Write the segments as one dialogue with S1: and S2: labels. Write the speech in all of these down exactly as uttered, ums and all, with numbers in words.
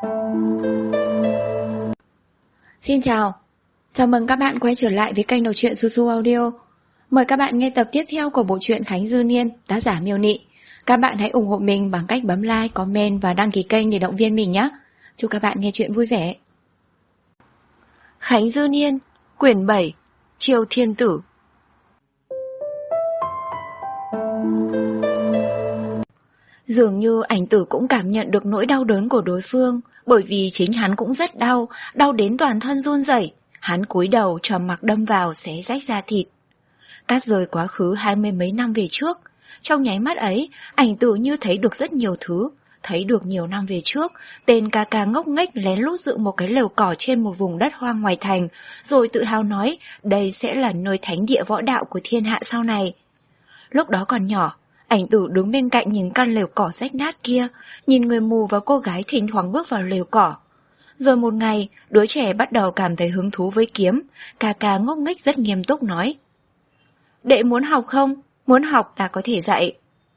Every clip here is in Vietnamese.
S1: Xin chào, chào mừng các bạn quay trở lại với kênh đọc truyện Su Su Audio. Mời các bạn nghe tập tiếp theo của bộ truyện Khánh Dư Niên, tác giả Miêu Nị. Các bạn hãy ủng hộ mình bằng cách bấm like, comment và đăng ký kênh để động viên mình nhé. Chúc các bạn nghe truyện vui vẻ. Khánh Dư Niên, quyển bảy, Triều Thiên Tử. Dường như ảnh tử cũng cảm nhận được nỗi đau đớn của đối phương, bởi vì chính hắn cũng rất đau, đau đến toàn thân run rẩy. Hắn cúi đầu trầm mặc đâm vào xé rách da thịt. Cát rời quá khứ hai mươi mấy năm về trước. Trong nháy mắt ấy, ảnh tử như thấy được rất nhiều thứ. Thấy được nhiều năm về trước, tên ca ca ngốc nghếch lén lút dựng một cái lều cỏ trên một vùng đất hoang ngoài thành, rồi tự hào nói đây sẽ là nơi thánh địa võ đạo của thiên hạ sau này. Lúc đó còn nhỏ, ảnh tử đứng bên cạnh nhìn căn lều cỏ rách nát kia, nhìn người mù và cô gái thỉnh thoảng bước vào lều cỏ. Rồi một ngày, đứa trẻ bắt đầu cảm thấy hứng thú với kiếm, ca ca ngốc nghếch rất nghiêm túc nói: Đệ muốn học không? Muốn học ta có thể dạy.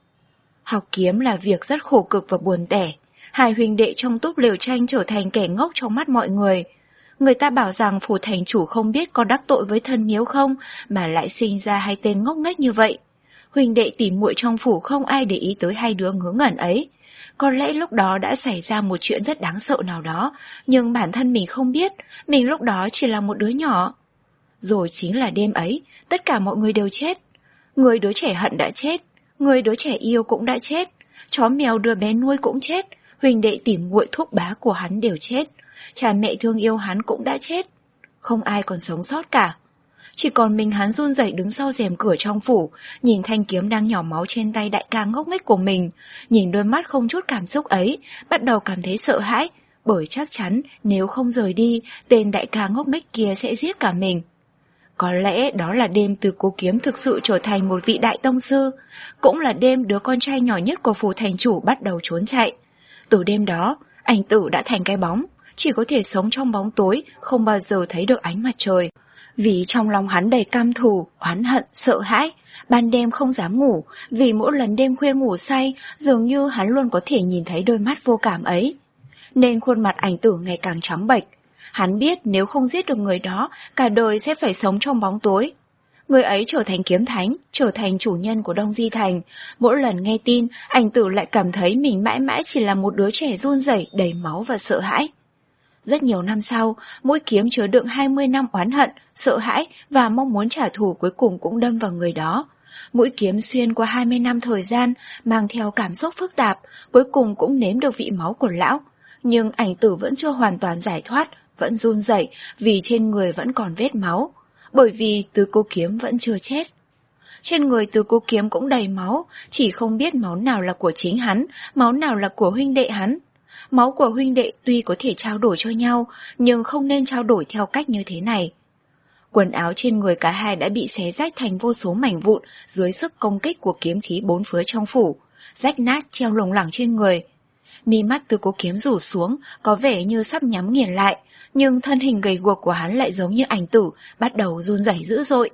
S1: Học kiếm là việc rất khổ cực và buồn tẻ. Hai huynh đệ trong túp lều tranh trở thành kẻ ngốc trong mắt mọi người. Người ta bảo rằng phủ thành chủ không biết có đắc tội với thân miếu không, mà lại sinh ra hai tên ngốc nghếch như vậy. Huynh đệ tỉ muội trong phủ không ai để ý tới hai đứa ngớ ngẩn ấy. Có lẽ lúc đó đã xảy ra một chuyện rất đáng sợ nào đó, nhưng bản thân mình không biết, mình lúc đó chỉ là một đứa nhỏ. Rồi chính là đêm ấy, tất cả mọi người đều chết. Người đứa trẻ hận đã chết, người đứa trẻ yêu cũng đã chết, chó mèo đứa bé nuôi cũng chết, huynh đệ tỉ muội thúc bá của hắn đều chết, cha mẹ thương yêu hắn cũng đã chết. Không ai còn sống sót cả. Chỉ còn mình hắn run rẩy đứng sau rèm cửa trong phủ, nhìn thanh kiếm đang nhỏ máu trên tay đại ca ngốc nghếch của mình, nhìn đôi mắt không chút cảm xúc ấy, bắt đầu cảm thấy sợ hãi, bởi chắc chắn nếu không rời đi, tên đại ca ngốc nghếch kia sẽ giết cả mình. Có lẽ đó là đêm Từ Cố Kiếm thực sự trở thành một vị đại tông sư, cũng là đêm đứa con trai nhỏ nhất của phủ thành chủ bắt đầu trốn chạy. Từ đêm đó, ảnh tử đã thành cái bóng, chỉ có thể sống trong bóng tối, không bao giờ thấy được ánh mặt trời. Vì trong lòng hắn đầy cam thù, oán hận, sợ hãi, ban đêm không dám ngủ, vì mỗi lần đêm khuya ngủ say, dường như hắn luôn có thể nhìn thấy đôi mắt vô cảm ấy. Nên khuôn mặt ảnh tử ngày càng trắng bệch. Hắn biết nếu không giết được người đó, cả đời sẽ phải sống trong bóng tối. Người ấy trở thành kiếm thánh, trở thành chủ nhân của Đông Di Thành. Mỗi lần nghe tin, ảnh tử lại cảm thấy mình mãi mãi chỉ là một đứa trẻ run rẩy, đầy máu và sợ hãi. Rất nhiều năm sau, mũi kiếm chứa đựng hai mươi năm oán hận, sợ hãi và mong muốn trả thù cuối cùng cũng đâm vào người đó. Mũi kiếm xuyên qua hai mươi năm thời gian, mang theo cảm xúc phức tạp, cuối cùng cũng nếm được vị máu của lão. Nhưng ảnh tử vẫn chưa hoàn toàn giải thoát, vẫn run rẩy vì trên người vẫn còn vết máu, bởi vì Từ Cố Kiếm vẫn chưa chết. Trên người Từ Cố Kiếm cũng đầy máu, chỉ không biết máu nào là của chính hắn, máu nào là của huynh đệ hắn. Máu của huynh đệ tuy có thể trao đổi cho nhau, nhưng không nên trao đổi theo cách như thế này. Quần áo trên người cả hai đã bị xé rách thành vô số mảnh vụn dưới sức công kích của kiếm khí bốn phía trong phủ, rách nát treo lủng lẳng trên người. Mi mắt Từ Cố Kiếm rủ xuống, có vẻ như sắp nhắm nghiền lại, nhưng thân hình gầy guộc của hắn lại giống như ảnh tử, bắt đầu run rẩy dữ dội.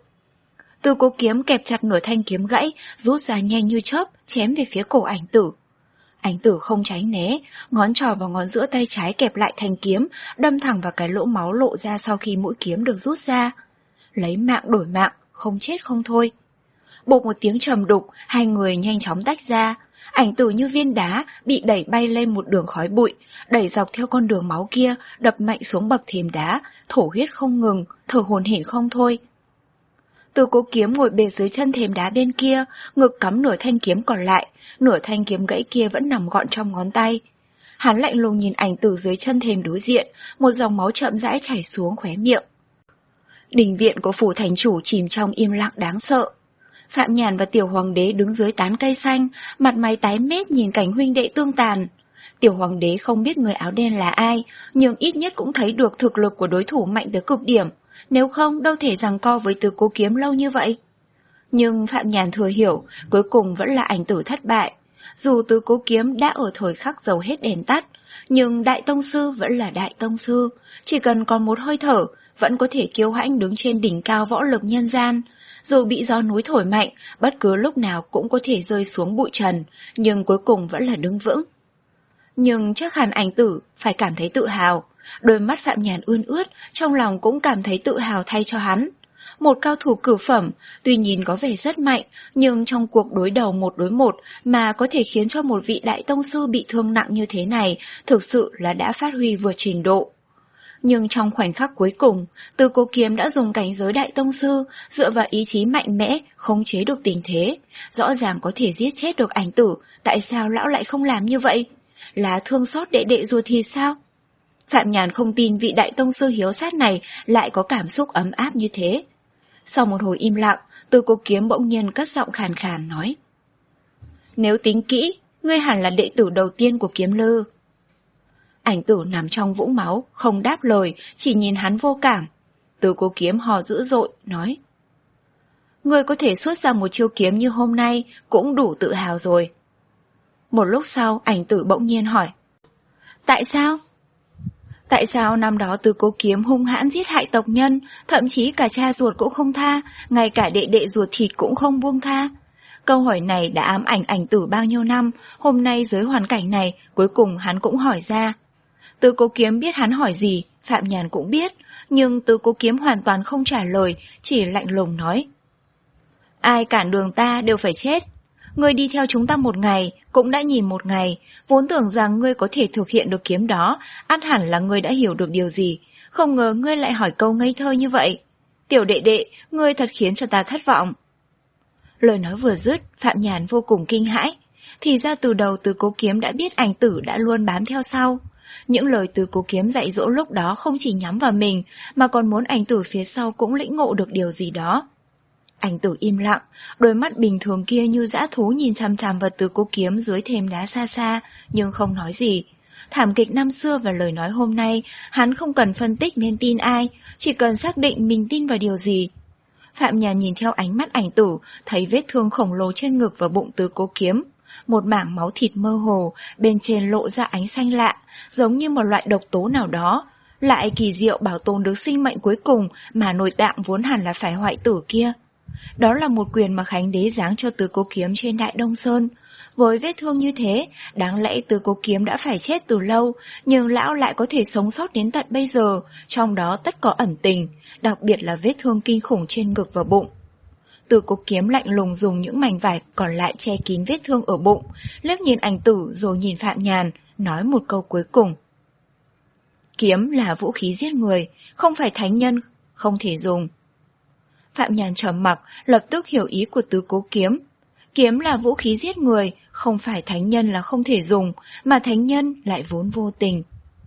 S1: Từ Cố Kiếm kẹp chặt nửa thanh kiếm gãy, rút ra nhanh như chớp, chém về phía cổ ảnh tử. Ảnh tử không tránh né, ngón trỏ và ngón giữa tay trái kẹp lại thanh kiếm, đâm thẳng vào cái lỗ máu lộ ra sau khi mũi kiếm được rút ra. Lấy mạng đổi mạng, không chết không thôi. Bột một tiếng trầm đục, hai người nhanh chóng tách ra. Ảnh tử như viên đá bị đẩy bay lên một đường khói bụi, đẩy dọc theo con đường máu kia, đập mạnh xuống bậc thềm đá, thổ huyết không ngừng, thở hổn hển không thôi. Từ Cố Kiếm ngồi bệt dưới chân thềm đá bên kia, ngực cắm nửa thanh kiếm còn lại, nửa thanh kiếm gãy kia vẫn nằm gọn trong ngón tay. Hắn lạnh lùng nhìn ảnh tử dưới chân thềm đối diện, một dòng máu chậm rãi chảy xuống khóe miệng. Đình viện của phủ thành chủ chìm trong im lặng đáng sợ. Phạm Nhàn và Tiểu Hoàng đế đứng dưới tán cây xanh, mặt mày tái mét nhìn cảnh huynh đệ tương tàn. Tiểu Hoàng đế không biết người áo đen là ai, nhưng ít nhất cũng thấy được thực lực của đối thủ mạnh tới cực điểm, nếu không đâu thể giằng co với Từ Cố Kiếm lâu như vậy. Nhưng Phạm Nhàn thừa hiểu, cuối cùng vẫn là ảnh tử thất bại. Dù Từ Cố Kiếm đã ở thời khắc dầu hết đèn tắt, nhưng Đại Tông Sư vẫn là Đại Tông Sư, chỉ cần còn một hơi thở, vẫn có thể kiêu hãnh đứng trên đỉnh cao võ lực nhân gian. Dù bị gió núi thổi mạnh, bất cứ lúc nào cũng có thể rơi xuống bụi trần, nhưng cuối cùng vẫn là đứng vững. Nhưng chắc hẳn Ảnh Tử phải cảm thấy tự hào. Đôi mắt Phạm Nhàn ươn ướt, trong lòng cũng cảm thấy tự hào thay cho hắn. Một cao thủ cửu phẩm, tuy nhìn có vẻ rất mạnh, nhưng trong cuộc đối đầu một đối một mà có thể khiến cho một vị đại tông sư bị thương nặng như thế này, thực sự là đã phát huy vượt trình độ. Nhưng trong khoảnh khắc cuối cùng, Từ Cố Kiếm đã dùng cảnh giới đại tông sư, dựa vào ý chí mạnh mẽ, khống chế được tình thế. Rõ ràng có thể giết chết được Ảnh Tử, tại sao lão lại không làm như vậy? Là thương xót đệ đệ ruột thì sao? Phạm Nhàn không tin vị đại tông sư hiếu sát này lại có cảm xúc ấm áp như thế. Sau một hồi im lặng, Từ Cố Kiếm bỗng nhiên cất giọng khàn khàn nói: Nếu tính kỹ, ngươi hẳn là đệ tử đầu tiên của Kiếm Lư. Ảnh Tử nằm trong vũng máu, không đáp lời, chỉ nhìn hắn vô cảm. Từ Cố Kiếm hò dữ dội, nói: Ngươi có thể xuất ra một chiêu kiếm như hôm nay cũng đủ tự hào rồi. Một lúc sau, Ảnh Tử bỗng nhiên hỏi: Tại sao? Tại sao năm đó Từ Cố Kiếm hung hãn giết hại tộc nhân, thậm chí cả cha ruột cũng không tha, ngay cả đệ đệ ruột thịt cũng không buông tha? Câu hỏi này đã ám ảnh Ảnh Tử bao nhiêu năm, hôm nay dưới hoàn cảnh này, cuối cùng hắn cũng hỏi ra. Từ Cố Kiếm biết hắn hỏi gì, Phạm Nhàn cũng biết, nhưng Từ Cố Kiếm hoàn toàn không trả lời, chỉ lạnh lùng nói: Ai cản đường ta đều phải chết. Ngươi đi theo chúng ta một ngày, cũng đã nhìn một ngày, vốn tưởng rằng ngươi có thể thực hiện được kiếm đó, ắt hẳn là ngươi đã hiểu được điều gì, không ngờ ngươi lại hỏi câu ngây thơ như vậy. Tiểu đệ đệ, ngươi thật khiến cho ta thất vọng. Lời nói vừa dứt, Phạm Nhàn vô cùng kinh hãi, thì ra từ đầu Từ Cố Kiếm đã biết Ảnh Tử đã luôn bám theo sau. Những lời Từ Cố Kiếm dạy dỗ lúc đó không chỉ nhắm vào mình, mà còn muốn Ảnh Tử phía sau cũng lĩnh ngộ được điều gì đó. Ảnh Tử im lặng, đôi mắt bình thường kia như dã thú nhìn chằm chằm vào Từ Cố Kiếm dưới thềm đá xa xa, nhưng không nói gì. Thảm kịch năm xưa và lời nói hôm nay, hắn không cần phân tích nên tin ai, chỉ cần xác định mình tin vào điều gì. Phạm Nhàn nhìn theo ánh mắt Ảnh Tử, thấy vết thương khổng lồ trên ngực và bụng Từ Cố Kiếm. Một mảng máu thịt mơ hồ, bên trên lộ ra ánh xanh lạ, giống như một loại độc tố nào đó. Lại kỳ diệu bảo tồn được sinh mệnh cuối cùng mà nội tạng vốn hẳn là phải hoại tử kia. Đó là một quyền mà Khánh Đế giáng cho Từ Cố Kiếm trên Đại Đông Sơn. Với vết thương như thế, đáng lẽ Từ Cố Kiếm đã phải chết từ lâu, nhưng lão lại có thể sống sót đến tận bây giờ, trong đó tất có ẩn tình, đặc biệt là vết thương kinh khủng trên ngực và bụng. Từ Cố Kiếm lạnh lùng dùng những mảnh vải còn lại che kín vết thương ở bụng, liếc nhìn Ảnh Tử rồi nhìn Phạm Nhàn, nói một câu cuối cùng: Kiếm là vũ khí giết người, không phải thánh nhân, không thể dùng. Phạm Nhàn trầm mặc, lập tức hiểu ý của Từ Cố Kiếm. Kiếm là vũ khí giết người, không phải thánh nhân là không thể dùng, mà thánh nhân lại vốn vô tình.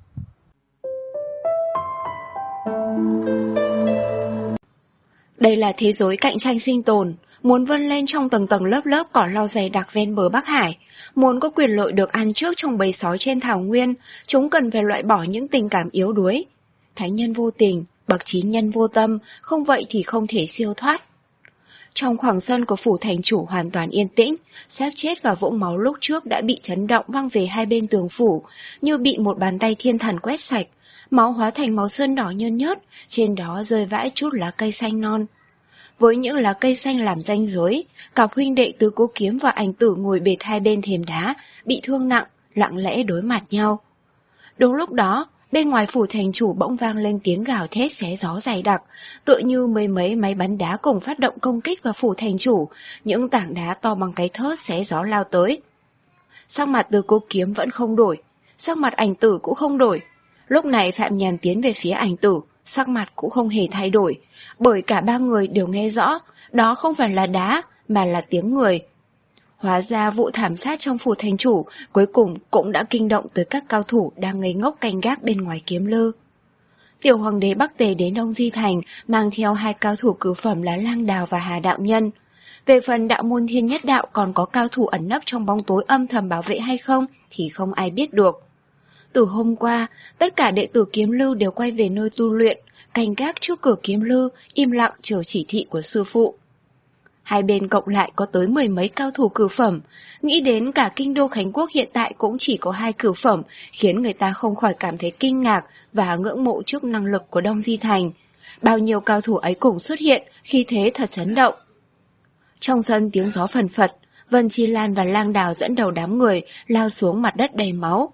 S1: Đây là thế giới cạnh tranh sinh tồn, muốn vươn lên trong tầng tầng lớp lớp cỏ lau dày đặc ven bờ Bắc Hải, muốn có quyền lợi được ăn trước trong bầy sói trên thảo nguyên, chúng cần phải loại bỏ những tình cảm yếu đuối. Thánh nhân vô tình, bậc trí nhân vô tâm, không vậy thì không thể siêu thoát. Trong khoảng sân của phủ thành chủ hoàn toàn yên tĩnh, xác chết và vũng máu lúc trước đã bị chấn động văng về hai bên tường phủ, như bị một bàn tay thiên thần quét sạch. Máu hóa thành màu sơn đỏ nhơn nhớt, trên đó rơi vãi chút lá cây xanh non. Với những lá cây xanh làm ranh giới, cặp huynh đệ Từ Cố Kiếm và Ảnh Tử ngồi bệt hai bên thềm đá, bị thương nặng, lặng lẽ đối mặt nhau. Đúng lúc đó, bên ngoài phủ thành chủ bỗng vang lên tiếng gào thét xé gió dày đặc, tựa như mấy mấy máy bắn đá cùng phát động công kích vào phủ thành chủ, những tảng đá to bằng cái thớt xé gió lao tới. Sắc mặt Từ Cố Kiếm vẫn không đổi, sắc mặt Ảnh Tử cũng không đổi. Lúc này Phạm Nhàn tiến về phía Ảnh Tử, sắc mặt cũng không hề thay đổi, bởi cả ba người đều nghe rõ, đó không phải là đá, mà là tiếng người. Hóa ra vụ thảm sát trong phủ thành chủ cuối cùng cũng đã kinh động tới các cao thủ đang ngây ngốc canh gác bên ngoài Kiếm Lư. Tiểu hoàng đế Bắc Tề đến Đông Di Thành mang theo hai cao thủ cửu phẩm là Lang Đào và Hà Đạo Nhân. Về phần đạo môn Thiên Nhất Đạo còn có cao thủ ẩn nấp trong bóng tối âm thầm bảo vệ hay không thì không ai biết được. Từ hôm qua, tất cả đệ tử Kiếm Lư đều quay về nơi tu luyện, canh gác trước cửa Kiếm Lư, im lặng chờ chỉ thị của sư phụ. Hai bên cộng lại có tới mười mấy cao thủ cửu phẩm, nghĩ đến cả kinh đô Khánh Quốc hiện tại cũng chỉ có hai cửu phẩm, khiến người ta không khỏi cảm thấy kinh ngạc và ngưỡng mộ trước năng lực của Đông Di Thành. Bao nhiêu cao thủ ấy cùng xuất hiện, khí thế thật chấn động. Trong sân tiếng gió phần phật, Vân Chi Lan và Lang Đào dẫn đầu đám người lao xuống mặt đất đầy máu.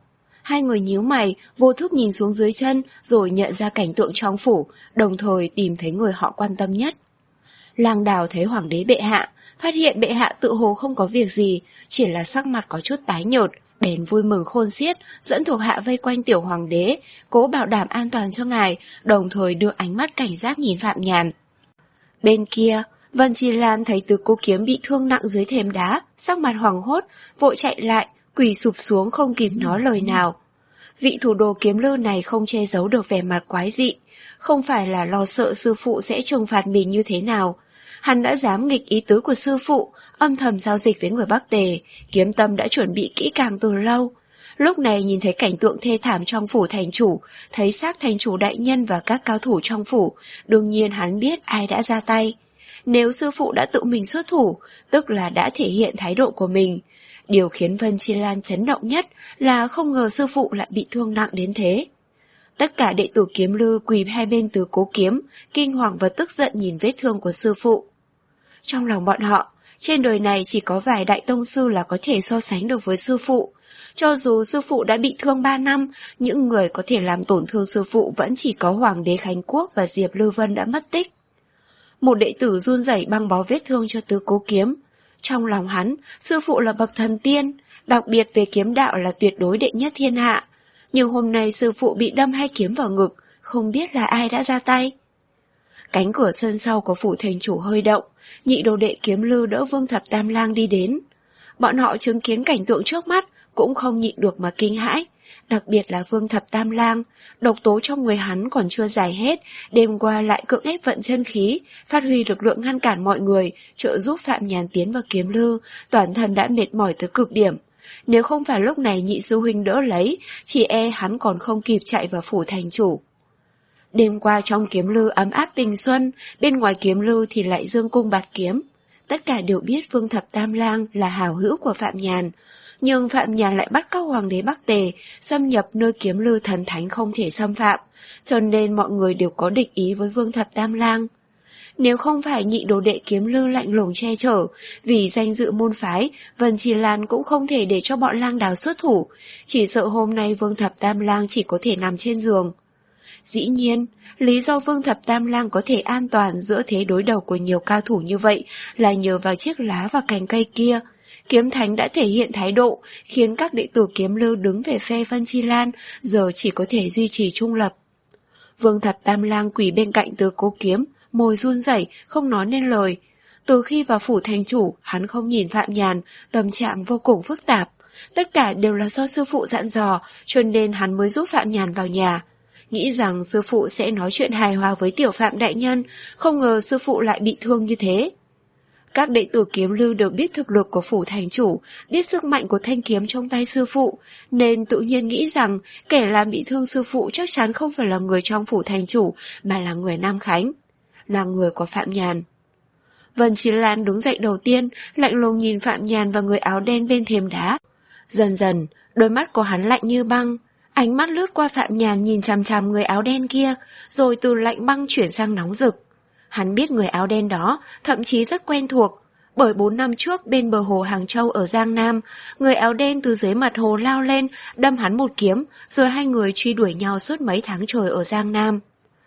S1: Hai người nhíu mày, vô thức nhìn xuống dưới chân rồi nhận ra cảnh tượng trong phủ, đồng thời tìm thấy người họ quan tâm nhất. Lang Đào thấy hoàng đế bệ hạ, phát hiện bệ hạ tự hồ không có việc gì, chỉ là sắc mặt có chút tái nhợt, bèn vui mừng khôn xiết, dẫn thuộc hạ vây quanh tiểu hoàng đế, cố bảo đảm an toàn cho ngài, đồng thời đưa ánh mắt cảnh giác nhìn Phạm Nhàn. Bên kia, Vân Chi Lan thấy Tứ Cố Kiếm bị thương nặng dưới thềm đá, sắc mặt hoảng hốt, vội chạy lại, quỳ sụp xuống không kịp nói lời nào. Vị thủ đồ kiếm lư này không che giấu được vẻ mặt quái dị, không phải là lo sợ sư phụ sẽ trừng phạt mình như thế nào. Hắn đã dám nghịch ý tứ của sư phụ, âm thầm giao dịch với người Bắc Tề, kiếm tâm đã chuẩn bị kỹ càng từ lâu. Lúc này nhìn thấy cảnh tượng thê thảm trong phủ thành chủ, thấy xác thành chủ đại nhân và các cao thủ trong phủ, đương nhiên hắn biết ai đã ra tay. Nếu sư phụ đã tự mình xuất thủ, tức là đã thể hiện thái độ của mình. Điều khiến Vân Chi Lan chấn động nhất là không ngờ sư phụ lại bị thương nặng đến thế. Tất cả đệ tử kiếm lư quỳ hai bên Tứ Cố Kiếm, kinh hoàng và tức giận nhìn vết thương của sư phụ. Trong lòng bọn họ, trên đời này chỉ có vài đại tông sư là có thể so sánh được với sư phụ. Cho dù sư phụ đã bị thương ba năm, những người có thể làm tổn thương sư phụ vẫn chỉ có Hoàng đế Khánh Quốc và Diệp Lư Vân đã mất tích. Một đệ tử run rẩy băng bó vết thương cho Tứ Cố Kiếm. Trong lòng hắn, sư phụ là bậc thần tiên, đặc biệt về kiếm đạo là tuyệt đối đệ nhất thiên hạ. Nhưng hôm nay sư phụ bị đâm hai kiếm vào ngực, không biết là ai đã ra tay. Cánh cửa sân sau của phủ thành chủ hơi động, nhị đồ đệ Kiếm Lư đỡ Vương Thập Tam Lang đi đến. Bọn họ chứng kiến cảnh tượng trước mắt, cũng không nhịn được mà kinh hãi. Đặc biệt là Vương Thập Tam Lang, độc tố trong người hắn còn chưa giải hết, đêm qua lại cưỡng ép vận chân khí, phát huy lực lượng ngăn cản mọi người, trợ giúp Phạm Nhàn tiến vào Kiếm Lư, toàn thân đã mệt mỏi tới cực điểm. Nếu không phải lúc này nhị sư huynh đỡ lấy, chỉ e hắn còn không kịp chạy vào phủ thành chủ. Đêm qua trong Kiếm Lư ấm áp tình xuân, bên ngoài Kiếm Lư thì lại dương cung bạt kiếm. Tất cả đều biết Vương Thập Tam Lang là hảo hữu của Phạm Nhàn, nhưng Phạm Nhàn lại bắt cóc Hoàng đế Bắc Tề, xâm nhập nơi Kiếm Lư thần thánh không thể xâm phạm, cho nên mọi người đều có địch ý với Vương Thập Tam Lang. Nếu không phải nhị đồ đệ Kiếm Lư lạnh lùng che chở, vì danh dự môn phái, Vân Chi Lan cũng không thể để cho bọn Lang Đào xuất thủ, chỉ sợ hôm nay Vương Thập Tam Lang chỉ có thể nằm trên giường. Dĩ nhiên, lý do Vương Thập Tam Lang có thể an toàn giữa thế đối đầu của nhiều cao thủ như vậy là nhờ vào chiếc lá và cành cây kia. Kiếm Thánh đã thể hiện thái độ, khiến các đệ tử Kiếm Lư đứng về phe Vân Chi Lan, giờ chỉ có thể duy trì trung lập. Vương Thập Tam Lang quỳ bên cạnh Tứ Cố Kiếm, môi run rẩy, không nói nên lời. Từ khi vào phủ thành chủ, hắn không nhìn Phạm Nhàn, tâm trạng vô cùng phức tạp. Tất cả đều là do sư phụ dặn dò, cho nên hắn mới giúp Phạm Nhàn vào nhà. Nghĩ rằng sư phụ sẽ nói chuyện hài hòa với tiểu Phạm đại nhân, không ngờ sư phụ lại bị thương như thế. Các đệ tử Kiếm Lư đều biết thực lực của phủ thành chủ, biết sức mạnh của thanh kiếm trong tay sư phụ, nên tự nhiên nghĩ rằng kẻ làm bị thương sư phụ chắc chắn không phải là người trong phủ thành chủ, mà là người Nam Khánh, là người của Phạm Nhàn. Vân Chi Lan đứng dậy đầu tiên, lạnh lùng nhìn Phạm Nhàn và người áo đen bên thềm đá. Dần dần, đôi mắt của hắn lạnh như băng, ánh mắt lướt qua Phạm Nhàn nhìn chằm chằm người áo đen kia, rồi từ lạnh băng chuyển sang nóng rực. Hắn biết người áo đen đó, thậm chí rất quen thuộc, bởi bốn năm trước bên bờ hồ Hàng Châu ở Giang Nam, người áo đen từ dưới mặt hồ lao lên, đâm hắn một kiếm, rồi hai người truy đuổi nhau suốt mấy tháng trời ở Giang Nam.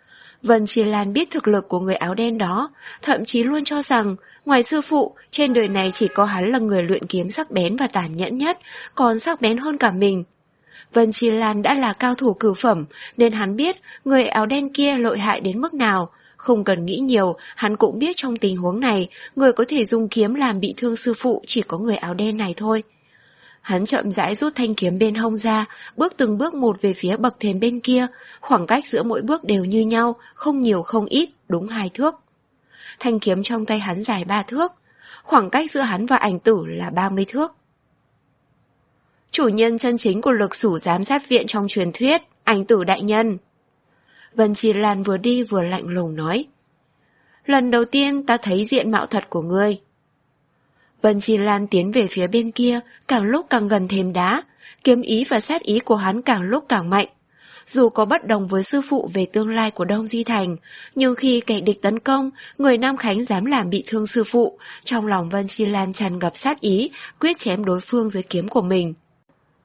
S1: Vân Chi Lan biết thực lực của người áo đen đó, thậm chí luôn cho rằng, ngoài sư phụ, trên đời này chỉ có hắn là người luyện kiếm sắc bén và tàn nhẫn nhất, còn sắc bén hơn cả mình. Vân Chi Lan đã là cao thủ cửu phẩm, nên hắn biết người áo đen kia lợi hại đến mức nào. Không cần nghĩ nhiều, hắn cũng biết trong tình huống này, người có thể dùng kiếm làm bị thương sư phụ chỉ có người áo đen này thôi. Hắn chậm rãi rút thanh kiếm bên hông ra, bước từng bước một về phía bậc thềm bên kia, khoảng cách giữa mỗi bước đều như nhau, không nhiều không ít, đúng hai thước. Thanh kiếm trong tay hắn dài ba thước, khoảng cách giữa hắn và ảnh tử là ba mươi thước. Chủ nhân chân chính của lực sủ giám sát viện trong truyền thuyết, ảnh tử đại nhân. Vân Chi Lan vừa đi vừa lạnh lùng nói. Lần đầu tiên ta thấy diện mạo thật của ngươi. Vân Chi Lan tiến về phía bên kia, càng lúc càng gần thềm đá, kiếm ý và sát ý của hắn càng lúc càng mạnh. Dù có bất đồng với sư phụ về tương lai của Đông Di Thành, nhưng khi kẻ địch tấn công, người Nam Khánh dám làm bị thương sư phụ, trong lòng Vân Chi Lan tràn ngập sát ý, quyết chém đối phương dưới kiếm của mình.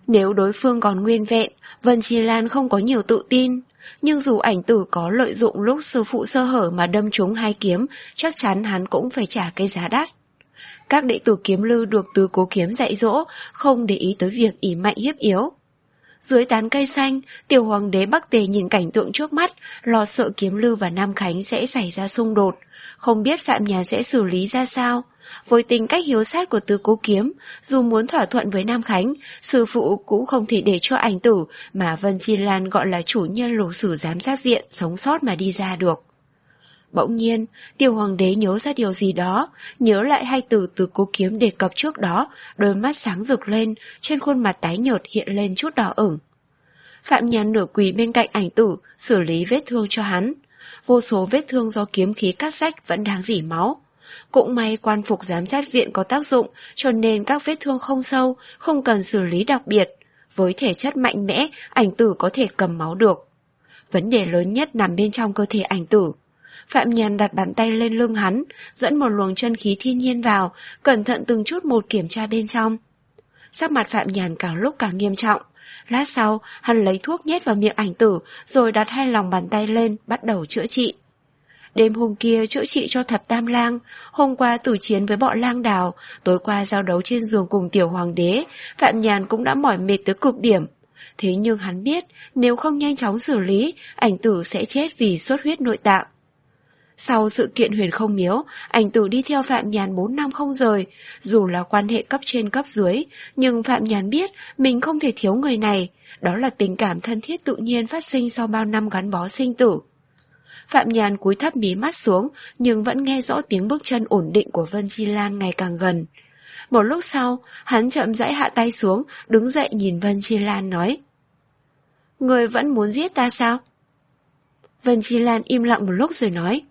S1: Nếu đối phương còn nguyên vẹn, Vân Chi Lan không có nhiều tự tin. Nhưng dù ảnh tử có lợi dụng lúc sư phụ sơ hở mà đâm trúng hai kiếm, chắc chắn hắn cũng phải trả cái giá đắt. Các đệ tử Kiếm Lư được Tứ Cố Kiếm dạy dỗ, không để ý tới việc ỷ mạnh hiếp yếu. Dưới tán cây xanh, tiểu hoàng đế Bắc Tề nhìn cảnh tượng trước mắt, lo sợ Kiếm Lư và Nam Khánh sẽ xảy ra xung đột, không biết Phạm Nhàn sẽ xử lý ra sao. Với tính cách hiếu sát của Tứ Cố Kiếm, dù muốn thỏa thuận với Nam Khánh, sư phụ cũng không thể để cho ảnh tử mà Vân Chi Lan gọi là chủ nhân lục sử giám sát viện sống sót mà đi ra được. Bỗng nhiên, tiểu hoàng đế nhớ ra điều gì đó, nhớ lại hai từ Tứ Cố Kiếm đề cập trước đó, đôi mắt sáng rực lên, trên khuôn mặt tái nhợt hiện lên chút đỏ ửng. Phạm Nhàn nửa quỳ bên cạnh ảnh tử, xử lý vết thương cho hắn. Vô số vết thương do kiếm khí cắt rách vẫn đang rỉ máu. Cũng may quan phục giám sát viện có tác dụng, cho nên các vết thương không sâu, không cần xử lý đặc biệt. Với thể chất mạnh mẽ, ảnh tử có thể cầm máu được. Vấn đề lớn nhất nằm bên trong cơ thể ảnh tử. Phạm Nhàn đặt bàn tay lên lưng hắn, dẫn một luồng chân khí thiên nhiên vào, cẩn thận từng chút một kiểm tra bên trong. Sắc mặt Phạm Nhàn càng lúc càng nghiêm trọng. Lát sau, hắn lấy thuốc nhét vào miệng ảnh tử, rồi đặt hai lòng bàn tay lên, bắt đầu chữa trị. Đêm hôm kia chữa trị cho thập tam lang, hôm qua tử chiến với bọn lang đào, tối qua giao đấu trên giường cùng tiểu hoàng đế, Phạm Nhàn cũng đã mỏi mệt tới cực điểm. Thế nhưng hắn biết, nếu không nhanh chóng xử lý, ảnh tử sẽ chết vì xuất huyết nội tạng. Sau sự kiện Huyền Không Miếu, ảnh tử đi theo Phạm Nhàn bốn năm không rời, dù là quan hệ cấp trên cấp dưới, nhưng Phạm Nhàn biết mình không thể thiếu người này, đó là tình cảm thân thiết tự nhiên phát sinh sau bao năm gắn bó sinh tử. Phạm Nhàn cúi thấp mí mắt xuống, nhưng vẫn nghe rõ tiếng bước chân ổn định của Vân Chi Lan ngày càng gần. Một lúc sau, hắn chậm rãi hạ tay xuống, đứng dậy nhìn Vân Chi Lan nói: "Người vẫn muốn giết ta sao?" Vân Chi Lan im lặng một lúc rồi nói: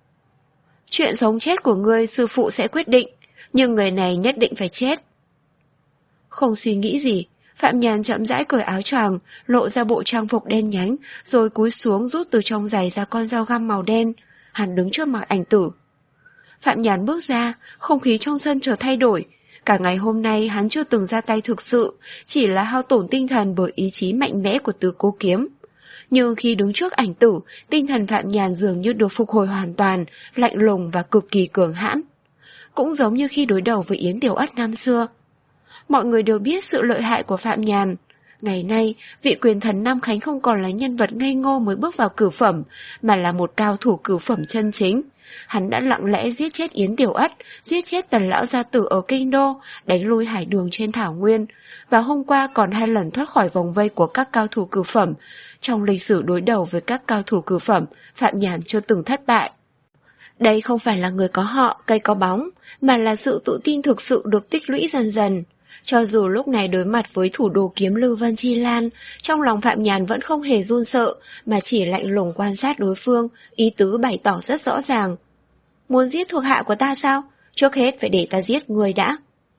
S1: "Chuyện sống chết của ngươi sư phụ sẽ quyết định, nhưng người này nhất định phải chết." Không suy nghĩ gì, Phạm Nhàn chậm rãi cởi áo choàng, lộ ra bộ trang phục đen nhánh, rồi cúi xuống rút từ trong giày ra con dao găm màu đen. Hắn đứng trước mặt ảnh tử. Phạm Nhàn bước ra, không khí trong sân chợt thay đổi. Cả ngày hôm nay hắn chưa từng ra tay thực sự, chỉ là hao tổn tinh thần bởi ý chí mạnh mẽ của Tứ Cố Kiếm. Nhưng khi đứng trước ảnh tử, tinh thần Phạm Nhàn dường như được phục hồi hoàn toàn, lạnh lùng và cực kỳ cường hãn. Cũng giống như khi đối đầu với Yến Tiểu Ất năm xưa. Mọi người đều biết sự lợi hại của Phạm Nhàn. Ngày nay, vị quyền thần Nam Khánh không còn là nhân vật ngây ngô mới bước vào cửu phẩm, mà là một cao thủ cửu phẩm chân chính. Hắn đã lặng lẽ giết chết Yến Tiểu Ất, giết chết Tần Lão Gia Tử ở Kinh Đô, đánh lui Hải Đường trên Thảo Nguyên, và hôm qua còn hai lần thoát khỏi vòng vây của các cao thủ cửu phẩm. Trong lịch sử đối đầu với các cao thủ cửu phẩm, Phạm Nhàn chưa từng thất bại. Đây không phải là người có họ, cây có bóng, mà là sự tự tin thực sự được tích lũy dần dần. Cho dù lúc này đối mặt với thủ đồ Kiếm Lư Vân Chi Lan, trong lòng Phạm Nhàn vẫn không hề run sợ, mà chỉ lạnh lùng quan sát đối phương, ý tứ bày tỏ rất rõ ràng. "Muốn giết thuộc hạ của ta sao? Trước hết phải để ta giết người đã."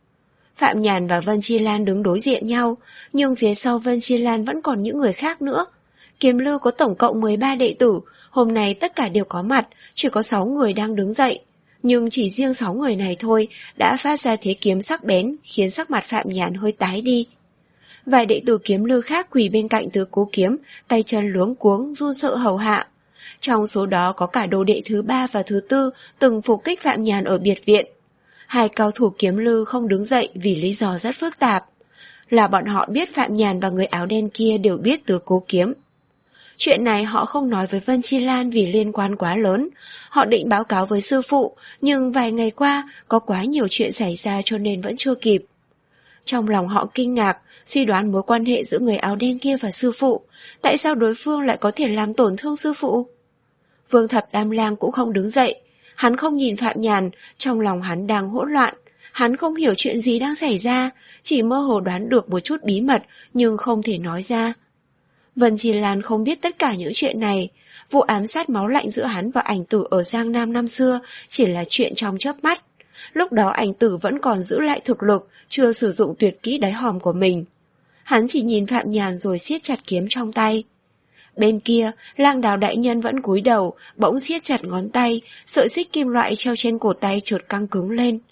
S1: Phạm Nhàn và Vân Chi Lan đứng đối diện nhau, nhưng phía sau Vân Chi Lan vẫn còn những người khác nữa. Kiếm Lư có tổng cộng mười ba đệ tử, hôm nay tất cả đều có mặt, chỉ có sáu người đang đứng dậy. Nhưng chỉ riêng sáu người này thôi đã phát ra thế kiếm sắc bén, khiến sắc mặt Phạm Nhàn hơi tái đi. Vài đệ tử Kiếm Lư khác quỳ bên cạnh Tứ Cố Kiếm, tay chân luống cuống, run sợ hầu hạ. Trong số đó có cả đồ đệ thứ ba và thứ tư từng phục kích Phạm Nhàn ở biệt viện. Hai cao thủ Kiếm Lư không đứng dậy vì lý do rất phức tạp. Là bọn họ biết Phạm Nhàn và người áo đen kia đều biết Tứ Cố Kiếm. Chuyện này họ không nói với Vân Chi Lan vì liên quan quá lớn. Họ định báo cáo với sư phụ, nhưng vài ngày qua có quá nhiều chuyện xảy ra cho nên vẫn chưa kịp. Trong lòng họ kinh ngạc, suy đoán mối quan hệ giữa người áo đen kia và sư phụ. Tại sao đối phương lại có thể làm tổn thương sư phụ? Vương Thập Tam Lang cũng không đứng dậy. Hắn không nhìn Phạm Nhàn, trong lòng hắn đang hỗn loạn. Hắn không hiểu chuyện gì đang xảy ra, chỉ mơ hồ đoán được một chút bí mật nhưng không thể nói ra. Vân Chi Lan không biết tất cả những chuyện này. Vụ ám sát máu lạnh giữa hắn và ảnh tử ở Giang Nam năm xưa chỉ là chuyện trong chớp mắt. Lúc đó ảnh tử vẫn còn giữ lại thực lực, chưa sử dụng tuyệt kỹ đáy hòm của mình. Hắn chỉ nhìn Phạm Nhàn rồi siết chặt kiếm trong tay. Bên kia, Lang Đào đại nhân vẫn cúi đầu, bỗng siết chặt ngón tay, sợi xích kim loại treo trên cổ tay chợt căng cứng lên.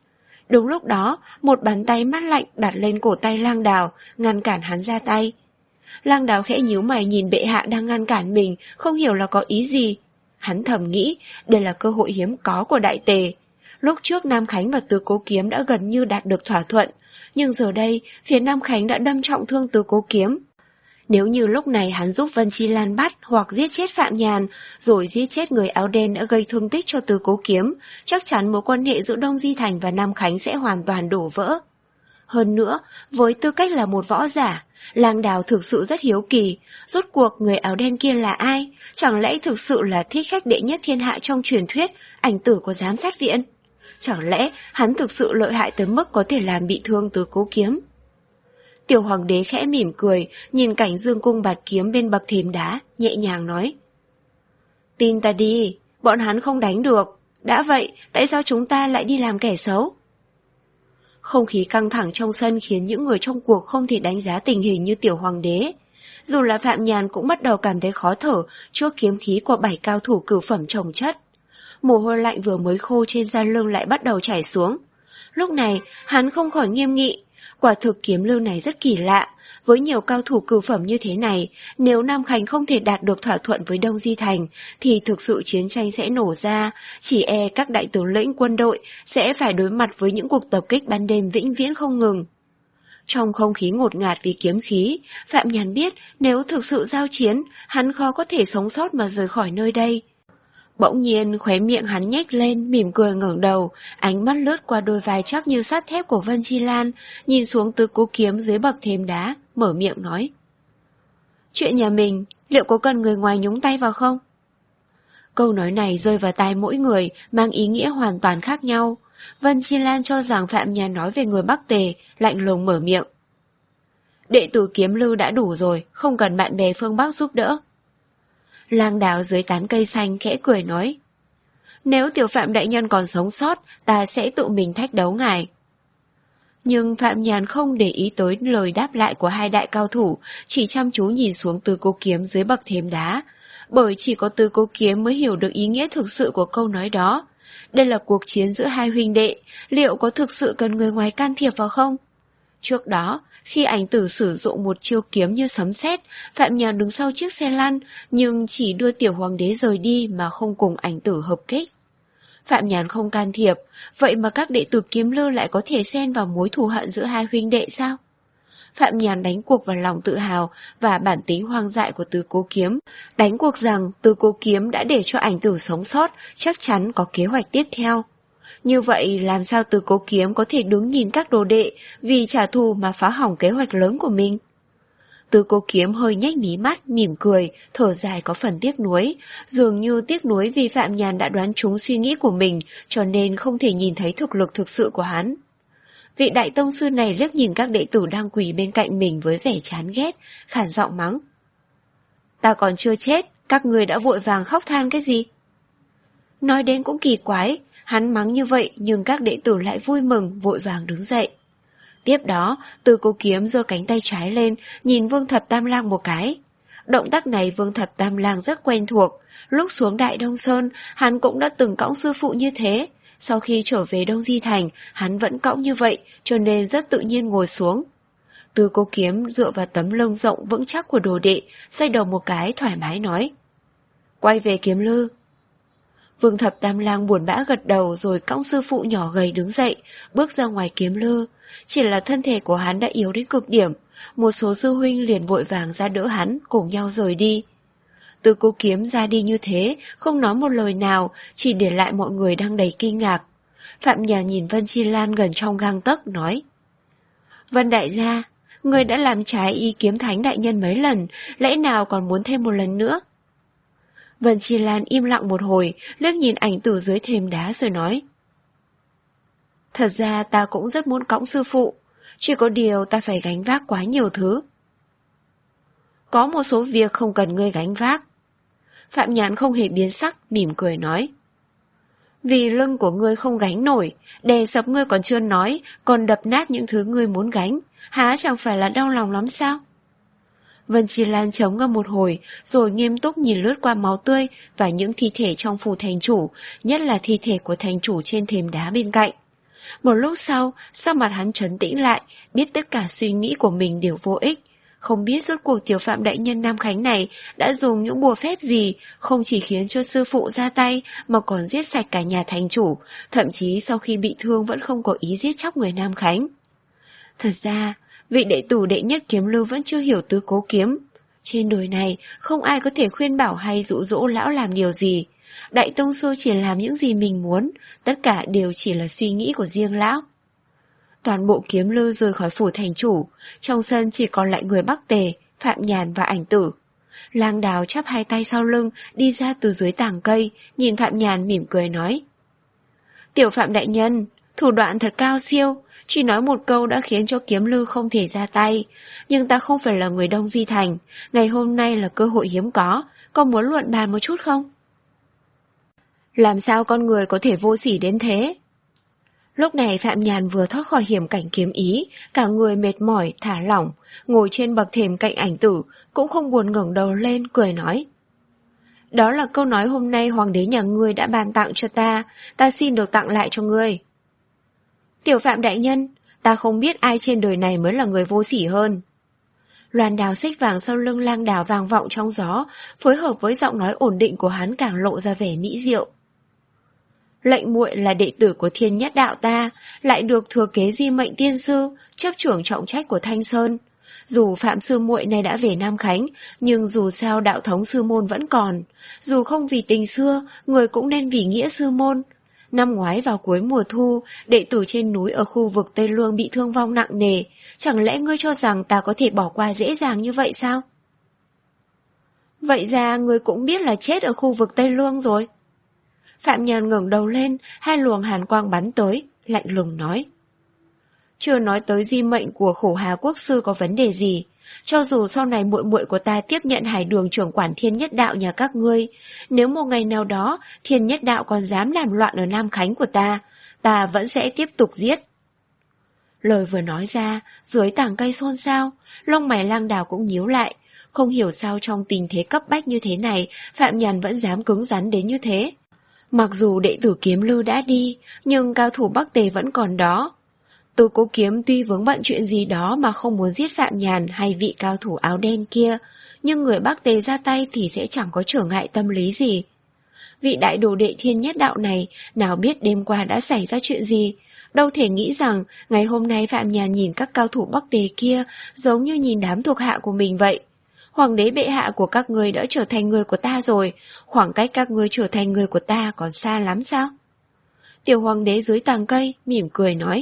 S1: Đúng lúc đó, một bàn tay mát lạnh đặt lên cổ tay Lang Đào, ngăn cản hắn ra tay. Lang Đào khẽ nhíu mày nhìn bệ hạ đang ngăn cản mình, không hiểu là có ý gì. Hắn thầm nghĩ, đây là cơ hội hiếm có của đại tề. Lúc trước Nam Khánh và Tứ Cố Kiếm đã gần như đạt được thỏa thuận, nhưng giờ đây, phía Nam Khánh đã đâm trọng thương Tứ Cố Kiếm. Nếu như lúc này hắn giúp Vân Chi Lan bắt hoặc giết chết Phạm Nhàn, rồi giết chết người áo đen đã gây thương tích cho Tứ Cố Kiếm, chắc chắn mối quan hệ giữa Đông Di Thành và Nam Khánh sẽ hoàn toàn đổ vỡ. Hơn nữa, với tư cách là một võ giả, Lang Đào thực sự rất hiếu kỳ, rốt cuộc người áo đen kia là ai? Chẳng lẽ thực sự là thích khách đệ nhất thiên hạ trong truyền thuyết, ảnh tử của giám sát viện? Chẳng lẽ hắn thực sự lợi hại tới mức có thể làm bị thương Tứ Cố Kiếm? Tiểu hoàng đế khẽ mỉm cười, nhìn cảnh dương cung bạt kiếm bên bậc thềm đá, nhẹ nhàng nói. Tin ta đi, bọn hắn không đánh được. Đã vậy, tại sao chúng ta lại đi làm kẻ xấu? Không khí căng thẳng trong sân khiến những người trong cuộc không thể đánh giá tình hình như tiểu hoàng đế. Dù là Phạm Nhàn cũng bắt đầu cảm thấy khó thở trước kiếm khí của bảy cao thủ cửu phẩm chồng chất. Mồ hôi lạnh vừa mới khô trên da lưng lại bắt đầu chảy xuống. Lúc này, hắn không khỏi nghiêm nghị. Quả thực kiếm lưu này rất kỳ lạ. Với nhiều cao thủ cửu phẩm như thế này, nếu Nam Khánh không thể đạt được thỏa thuận với Đông Di Thành, thì thực sự chiến tranh sẽ nổ ra, chỉ e các đại tướng lĩnh quân đội sẽ phải đối mặt với những cuộc tập kích ban đêm vĩnh viễn không ngừng. Trong không khí ngột ngạt vì kiếm khí, Phạm Nhàn biết nếu thực sự giao chiến, hắn khó có thể sống sót mà rời khỏi nơi đây. Bỗng nhiên khóe miệng hắn nhếch lên, mỉm cười ngẩng đầu, ánh mắt lướt qua đôi vai chắc như sắt thép của Vân Chi Lan, nhìn xuống Tứ Cố Kiếm dưới bậc thềm đá, mở miệng nói. Chuyện nhà mình, liệu có cần người ngoài nhúng tay vào không? Câu nói này rơi vào tai mỗi người, mang ý nghĩa hoàn toàn khác nhau. Vân Chi Lan cho rằng Phạm Nhàn nói về người Bắc Tề, lạnh lùng mở miệng. Đệ tử Kiếm Lưu đã đủ rồi, không cần bạn bè phương Bắc giúp đỡ. Lang Đào dưới tán cây xanh khẽ cười nói. Nếu tiểu Phạm đại nhân còn sống sót, ta sẽ tự mình thách đấu ngài. Nhưng Phạm Nhàn không để ý tới lời đáp lại của hai đại cao thủ, chỉ chăm chú nhìn xuống Tứ Cố Kiếm dưới bậc thềm đá. Bởi chỉ có Tứ Cố Kiếm mới hiểu được ý nghĩa thực sự của câu nói đó. Đây là cuộc chiến giữa hai huynh đệ, liệu có thực sự cần người ngoài can thiệp vào không? Trước đó, khi ảnh tử sử dụng một chiêu kiếm như sấm sét, Phạm Nhàn đứng sau chiếc xe lăn, nhưng chỉ đưa tiểu hoàng đế rời đi mà không cùng ảnh tử hợp kích. Phạm Nhàn không can thiệp, vậy mà các đệ tử Kiếm Lưu lại có thể xen vào mối thù hận giữa hai huynh đệ sao? Phạm Nhàn đánh cuộc vào lòng tự hào và bản tính hoang dại của Tứ Cố Kiếm, đánh cuộc rằng Tứ Cố Kiếm đã để cho ảnh tử sống sót, chắc chắn có kế hoạch tiếp theo. Như vậy làm sao Tứ Cố Kiếm có thể đứng nhìn các đồ đệ vì trả thù mà phá hỏng kế hoạch lớn của mình? Tứ Cố Kiếm hơi nhếch mí mắt, mỉm cười, thở dài có phần tiếc nuối, dường như tiếc nuối vì Phạm Nhàn đã đoán trúng suy nghĩ của mình, cho nên không thể nhìn thấy thực lực thực sự của hắn. Vị đại tông sư này liếc nhìn các đệ tử đang quỳ bên cạnh mình với vẻ chán ghét, khản giọng mắng. Ta còn chưa chết, các người đã vội vàng khóc than cái gì? Nói đến cũng kỳ quái, hắn mắng như vậy nhưng các đệ tử lại vui mừng, vội vàng đứng dậy. Tiếp đó, Tứ Cố Kiếm giơ cánh tay trái lên, nhìn Vương Thập Tam Lang một cái. Động tác này Vương Thập Tam Lang rất quen thuộc, lúc xuống Đại Đông Sơn, hắn cũng đã từng cõng sư phụ như thế. Sau khi trở về Đông Di Thành, hắn vẫn cõng như vậy, cho nên rất tự nhiên ngồi xuống. Tứ Cố Kiếm dựa vào tấm lưng rộng vững chắc của đồ đệ, xoay đầu một cái thoải mái nói. Quay về Kiếm Lư. Vương Thập Tam Lang buồn bã gật đầu rồi cõng sư phụ nhỏ gầy đứng dậy, bước ra ngoài Kiếm Lư. Chỉ là thân thể của hắn đã yếu đến cực điểm, một số sư huynh liền vội vàng ra đỡ hắn, cùng nhau rời đi. Tứ Cố Kiếm ra đi như thế, không nói một lời nào, chỉ để lại mọi người đang đầy kinh ngạc. Phạm Nhàn nhìn Vân Chi Lan gần trong gang tấc, nói. Vân đại gia, người đã làm trái ý Kiếm Thánh đại nhân mấy lần, lẽ nào còn muốn thêm một lần nữa? Vân Chi Lan im lặng một hồi, liếc nhìn ảnh tử dưới thềm đá rồi nói. Thật ra ta cũng rất muốn cõng sư phụ, chỉ có điều ta phải gánh vác quá nhiều thứ. Có một số việc không cần ngươi gánh vác. Phạm Nhàn không hề biến sắc, mỉm cười nói. Vì lưng của ngươi không gánh nổi, đè sập ngươi còn chưa nói, còn đập nát những thứ ngươi muốn gánh, há chẳng phải là đau lòng lắm sao? Vân Chi Lan chống ngâm một hồi, rồi nghiêm túc nhìn lướt qua máu tươi và những thi thể trong phủ thành chủ, nhất là thi thể của thành chủ trên thềm đá bên cạnh. Một lúc sau, sắc mặt hắn trấn tĩnh lại, biết tất cả suy nghĩ của mình đều vô ích. Không biết rốt cuộc tiểu phạm đại nhân Nam Khánh này đã dùng những bùa phép gì, không chỉ khiến cho sư phụ ra tay mà còn giết sạch cả nhà thành chủ, thậm chí sau khi bị thương vẫn không có ý giết chóc người Nam Khánh. Thật ra, vị đệ tử đệ nhất kiếm lưu vẫn chưa hiểu tứ cố kiếm. Trên đời này, không ai có thể khuyên bảo hay dụ dỗ lão làm điều gì. Đại tông sư chỉ làm những gì mình muốn, tất cả đều chỉ là suy nghĩ của riêng lão. Toàn bộ kiếm lưu rời khỏi phủ thành chủ, trong sân chỉ còn lại người Bắc Tề, Phạm Nhàn và Ảnh Tử. Lang Đào chắp hai tay sau lưng, đi ra từ dưới tàng cây, nhìn Phạm Nhàn mỉm cười nói. Tiểu Phạm đại nhân, thủ đoạn thật cao siêu, chỉ nói một câu đã khiến cho kiếm lưu không thể ra tay. Nhưng ta không phải là người Đông Di Thành, ngày hôm nay là cơ hội hiếm có, có muốn luận bàn một chút không? Làm sao con người có thể vô sỉ đến thế? Lúc này Phạm Nhàn vừa thoát khỏi hiểm cảnh kiếm ý, cả người mệt mỏi, thả lỏng, ngồi trên bậc thềm cạnh Ảnh Tử, cũng không buồn ngẩng đầu lên, cười nói. Đó là câu nói hôm nay hoàng đế nhà ngươi đã ban tặng cho ta, ta xin được tặng lại cho ngươi. Tiểu Phạm đại nhân, ta không biết ai trên đời này mới là người vô sỉ hơn. Loan đào xích vàng sau lưng Lang Đào vang vọng trong gió, phối hợp với giọng nói ổn định của hắn càng lộ ra vẻ mỹ diệu. Lệnh muội là đệ tử của Thiên Nhất Đạo ta, lại được thừa kế di mệnh tiên sư, chấp trưởng trọng trách của Thanh Sơn. Dù Phạm sư muội này đã về Nam Khánh, nhưng dù sao đạo thống sư môn vẫn còn. Dù không vì tình xưa, người cũng nên vì nghĩa sư môn. Năm ngoái vào cuối mùa thu, đệ tử trên núi ở khu vực Tây Lương bị thương vong nặng nề. Chẳng lẽ ngươi cho rằng ta có thể bỏ qua dễ dàng như vậy sao? Vậy ra ngươi cũng biết là chết ở khu vực Tây Lương rồi. Phạm Nhàn ngẩng đầu lên, hai luồng hàn quang bắn tới, lạnh lùng nói. Chưa nói tới di mệnh của Khổ Hà Quốc sư có vấn đề gì. Cho dù sau này muội muội của ta tiếp nhận hải đường trưởng quản Thiên Nhất Đạo nhà các ngươi, nếu một ngày nào đó Thiên Nhất Đạo còn dám làm loạn ở Nam Khánh của ta, ta vẫn sẽ tiếp tục giết. Lời vừa nói ra, dưới tàng cây xôn xao, lông mày Lang Đào cũng nhíu lại. Không hiểu sao trong tình thế cấp bách như thế này, Phạm Nhàn vẫn dám cứng rắn đến như thế. Mặc dù đệ tử kiếm lưu đã đi, nhưng cao thủ Bắc Tề vẫn còn đó. Từ Cố Kiếm tuy vướng bận chuyện gì đó mà không muốn giết Phạm Nhàn hay vị cao thủ áo đen kia, nhưng người Bắc Tề ra tay thì sẽ chẳng có trở ngại tâm lý gì. Vị đại đồ đệ Thiên Nhất Đạo này nào biết đêm qua đã xảy ra chuyện gì, đâu thể nghĩ rằng ngày hôm nay Phạm Nhàn nhìn các cao thủ Bắc Tề kia giống như nhìn đám thuộc hạ của mình vậy. Hoàng đế bệ hạ của các ngươi đã trở thành người của ta rồi, khoảng cách các ngươi trở thành người của ta còn xa lắm sao? Tiểu hoàng đế dưới tàng cây mỉm cười nói.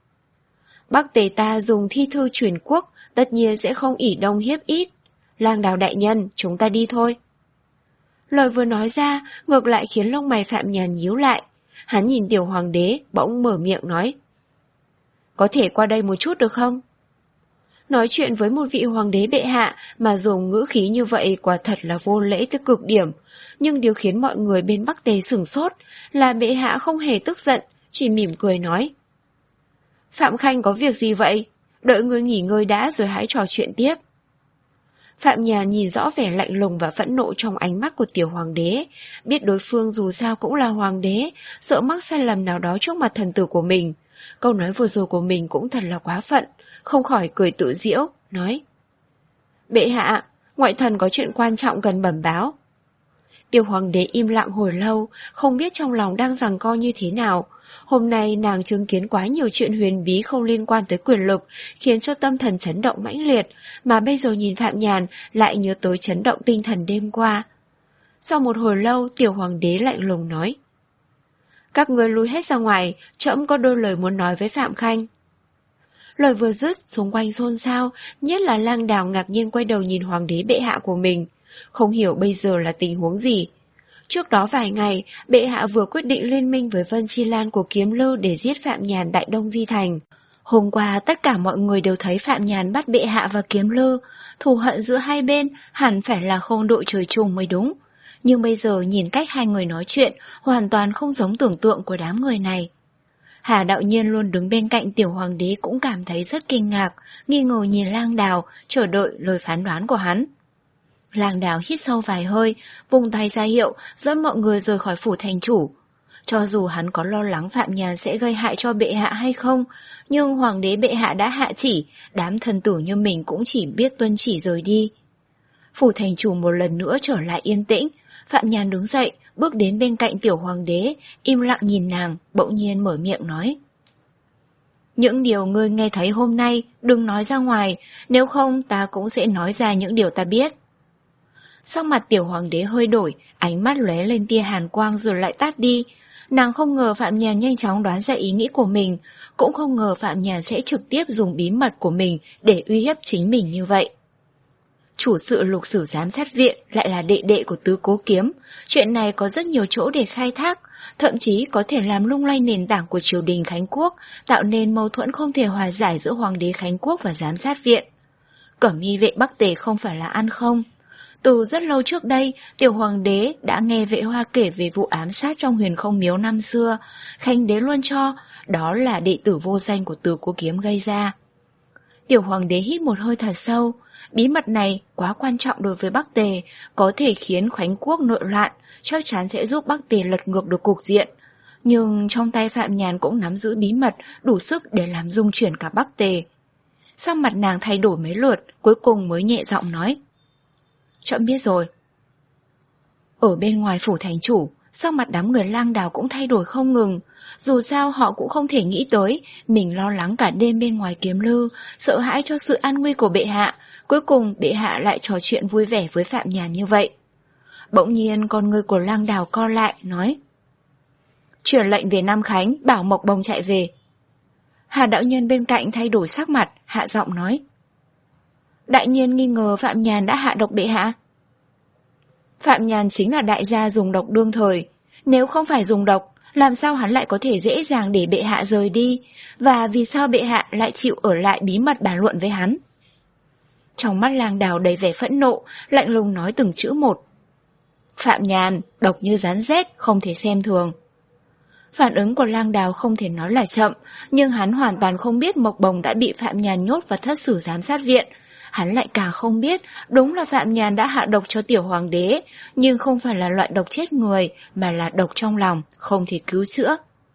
S1: Bắc Tề ta dùng thi thư truyền quốc, tất nhiên sẽ không ỷ đông hiếp ít. Lang Đào đại nhân, chúng ta đi thôi. Lời vừa nói ra, ngược lại khiến lông mày Phạm Nhàn nhíu lại. Hắn nhìn tiểu hoàng đế, bỗng mở miệng nói. Có thể qua đây một chút được không? Nói chuyện với một vị hoàng đế bệ hạ mà dùng ngữ khí như vậy quả thật là vô lễ tới cực điểm. Nhưng điều khiến mọi người bên Bắc Tề sửng sốt là bệ hạ không hề tức giận, chỉ mỉm cười nói. Phạm Khanh có việc gì vậy? Đợi người nghỉ ngơi đã rồi hãy trò chuyện tiếp. Phạm Nhàn nhìn rõ vẻ lạnh lùng và phẫn nộ trong ánh mắt của tiểu hoàng đế, biết đối phương dù sao cũng là hoàng đế, sợ mắc sai lầm nào đó trước mặt thần tử của mình. Câu nói vừa rồi của mình cũng thật là quá phận, không khỏi cười tự giễu, nói. Bệ hạ, ngoại thần có chuyện quan trọng cần bẩm báo. Tiểu hoàng đế im lặng hồi lâu, không biết trong lòng đang giằng co như thế nào. Hôm nay nàng chứng kiến quá nhiều chuyện huyền bí không liên quan tới quyền lực, khiến cho tâm thần chấn động mãnh liệt, mà bây giờ nhìn Phạm Nhàn lại nhớ tới chấn động tinh thần đêm qua. Sau một hồi lâu, tiểu hoàng đế lạnh lùng nói. Các ngươi lui hết ra ngoài, trẫm có đôi lời muốn nói với Phạm Khanh. Lời vừa dứt, xung quanh xôn xao, nhất là Lang Đào ngạc nhiên quay đầu nhìn hoàng đế bệ hạ của mình. Không hiểu bây giờ là tình huống gì. Trước đó vài ngày, bệ hạ vừa quyết định liên minh với Vân Chi Lan của Kiếm Lưu để giết Phạm Nhàn tại Đông Di Thành. Hôm qua tất cả mọi người đều thấy Phạm Nhàn bắt bệ hạ và Kiếm Lưu, thù hận giữa hai bên hẳn phải là không đội trời chung mới đúng. Nhưng bây giờ nhìn cách hai người nói chuyện hoàn toàn không giống tưởng tượng của đám người này. Hà Đạo Nhiên luôn đứng bên cạnh tiểu hoàng đế cũng cảm thấy rất kinh ngạc, nghi ngờ nhìn Lang Đào, chờ đợi lời phán đoán của hắn. Lang Đào hít sâu vài hơi, vùng tay ra hiệu, dẫn mọi người rời khỏi phủ thành chủ. Cho dù hắn có lo lắng Phạm Nhàn sẽ gây hại cho bệ hạ hay không, nhưng hoàng đế bệ hạ đã hạ chỉ, đám thần tử như mình cũng chỉ biết tuân chỉ rời đi. Phủ thành chủ một lần nữa trở lại yên tĩnh, Phạm Nhàn đứng dậy, bước đến bên cạnh tiểu hoàng đế, im lặng nhìn nàng, bỗng nhiên mở miệng nói. Những điều ngươi nghe thấy hôm nay, đừng nói ra ngoài, nếu không ta cũng sẽ nói ra những điều ta biết. Sắc mặt tiểu hoàng đế hơi đổi, ánh mắt lóe lên tia hàn quang rồi lại tắt đi. Nàng không ngờ Phạm Nhàn nhanh chóng đoán ra ý nghĩ của mình, cũng không ngờ Phạm Nhàn sẽ trực tiếp dùng bí mật của mình để uy hiếp chính mình như vậy. Chủ sự Lục Sử giám sát viện lại là đệ đệ của Tứ Cố Kiếm, chuyện này có rất nhiều chỗ để khai thác, thậm chí có thể làm lung lay nền tảng của triều đình Khánh Quốc, tạo nên mâu thuẫn không thể hòa giải giữa Hoàng đế Khánh Quốc và giám sát viện. Cẩm y vệ Bắc Tề không phải là ăn không. Từ rất lâu trước đây, tiểu hoàng đế đã nghe Vệ Hoa kể về vụ ám sát trong Huyền Không Miếu năm xưa, Khánh đế luôn cho đó là đệ tử vô danh của Tứ Cố Kiếm gây ra. Tiểu hoàng đế hít một hơi thật sâu, bí mật này quá quan trọng đối với Bắc Tề, có thể khiến Khánh Quốc nội loạn, chắc chắn sẽ giúp Bắc Tề lật ngược được cục diện. Nhưng trong tay Phạm Nhàn cũng nắm giữ bí mật đủ sức để làm rung chuyển cả Bắc Tề. Sắc mặt nàng thay đổi mấy lượt, cuối cùng mới nhẹ giọng nói. Trẫm biết rồi. Ở bên ngoài phủ thành chủ, sắc mặt đám người Lang Đào cũng thay đổi không ngừng. Dù sao họ cũng không thể nghĩ tới, mình lo lắng cả đêm bên ngoài Kiếm Lư, sợ hãi cho sự an nguy của bệ hạ. Cuối cùng bệ hạ lại trò chuyện vui vẻ với Phạm Nhàn như vậy. Bỗng nhiên con người của Lang Đào co lại, nói. Truyền lệnh về Nam Khánh, bảo Mộc Bồng chạy về. Hà đạo nhân bên cạnh thay đổi sắc mặt, hạ giọng nói. Đại nhiên nghi ngờ Phạm Nhàn đã hạ độc bệ hạ. Phạm Nhàn chính là đại gia dùng độc đương thời. Nếu không phải dùng độc, làm sao hắn lại có thể dễ dàng để bệ hạ rời đi, và vì sao bệ hạ lại chịu ở lại bí mật bàn luận với hắn? Trong mắt Lang Đào đầy vẻ phẫn nộ, lạnh lùng nói từng chữ một. Phạm Nhàn, độc như rắn rết, không thể xem thường. Phản ứng của Lang Đào không thể nói là chậm, nhưng hắn hoàn toàn không biết Mộc Bồng đã bị Phạm Nhàn nhốt vào thất sử giám sát viện. Hắn lại càng không biết đúng là Phạm Nhàn đã hạ độc cho tiểu hoàng đế, nhưng không phải là loại độc chết người, mà là độc trong lòng, không thể cứu chữa.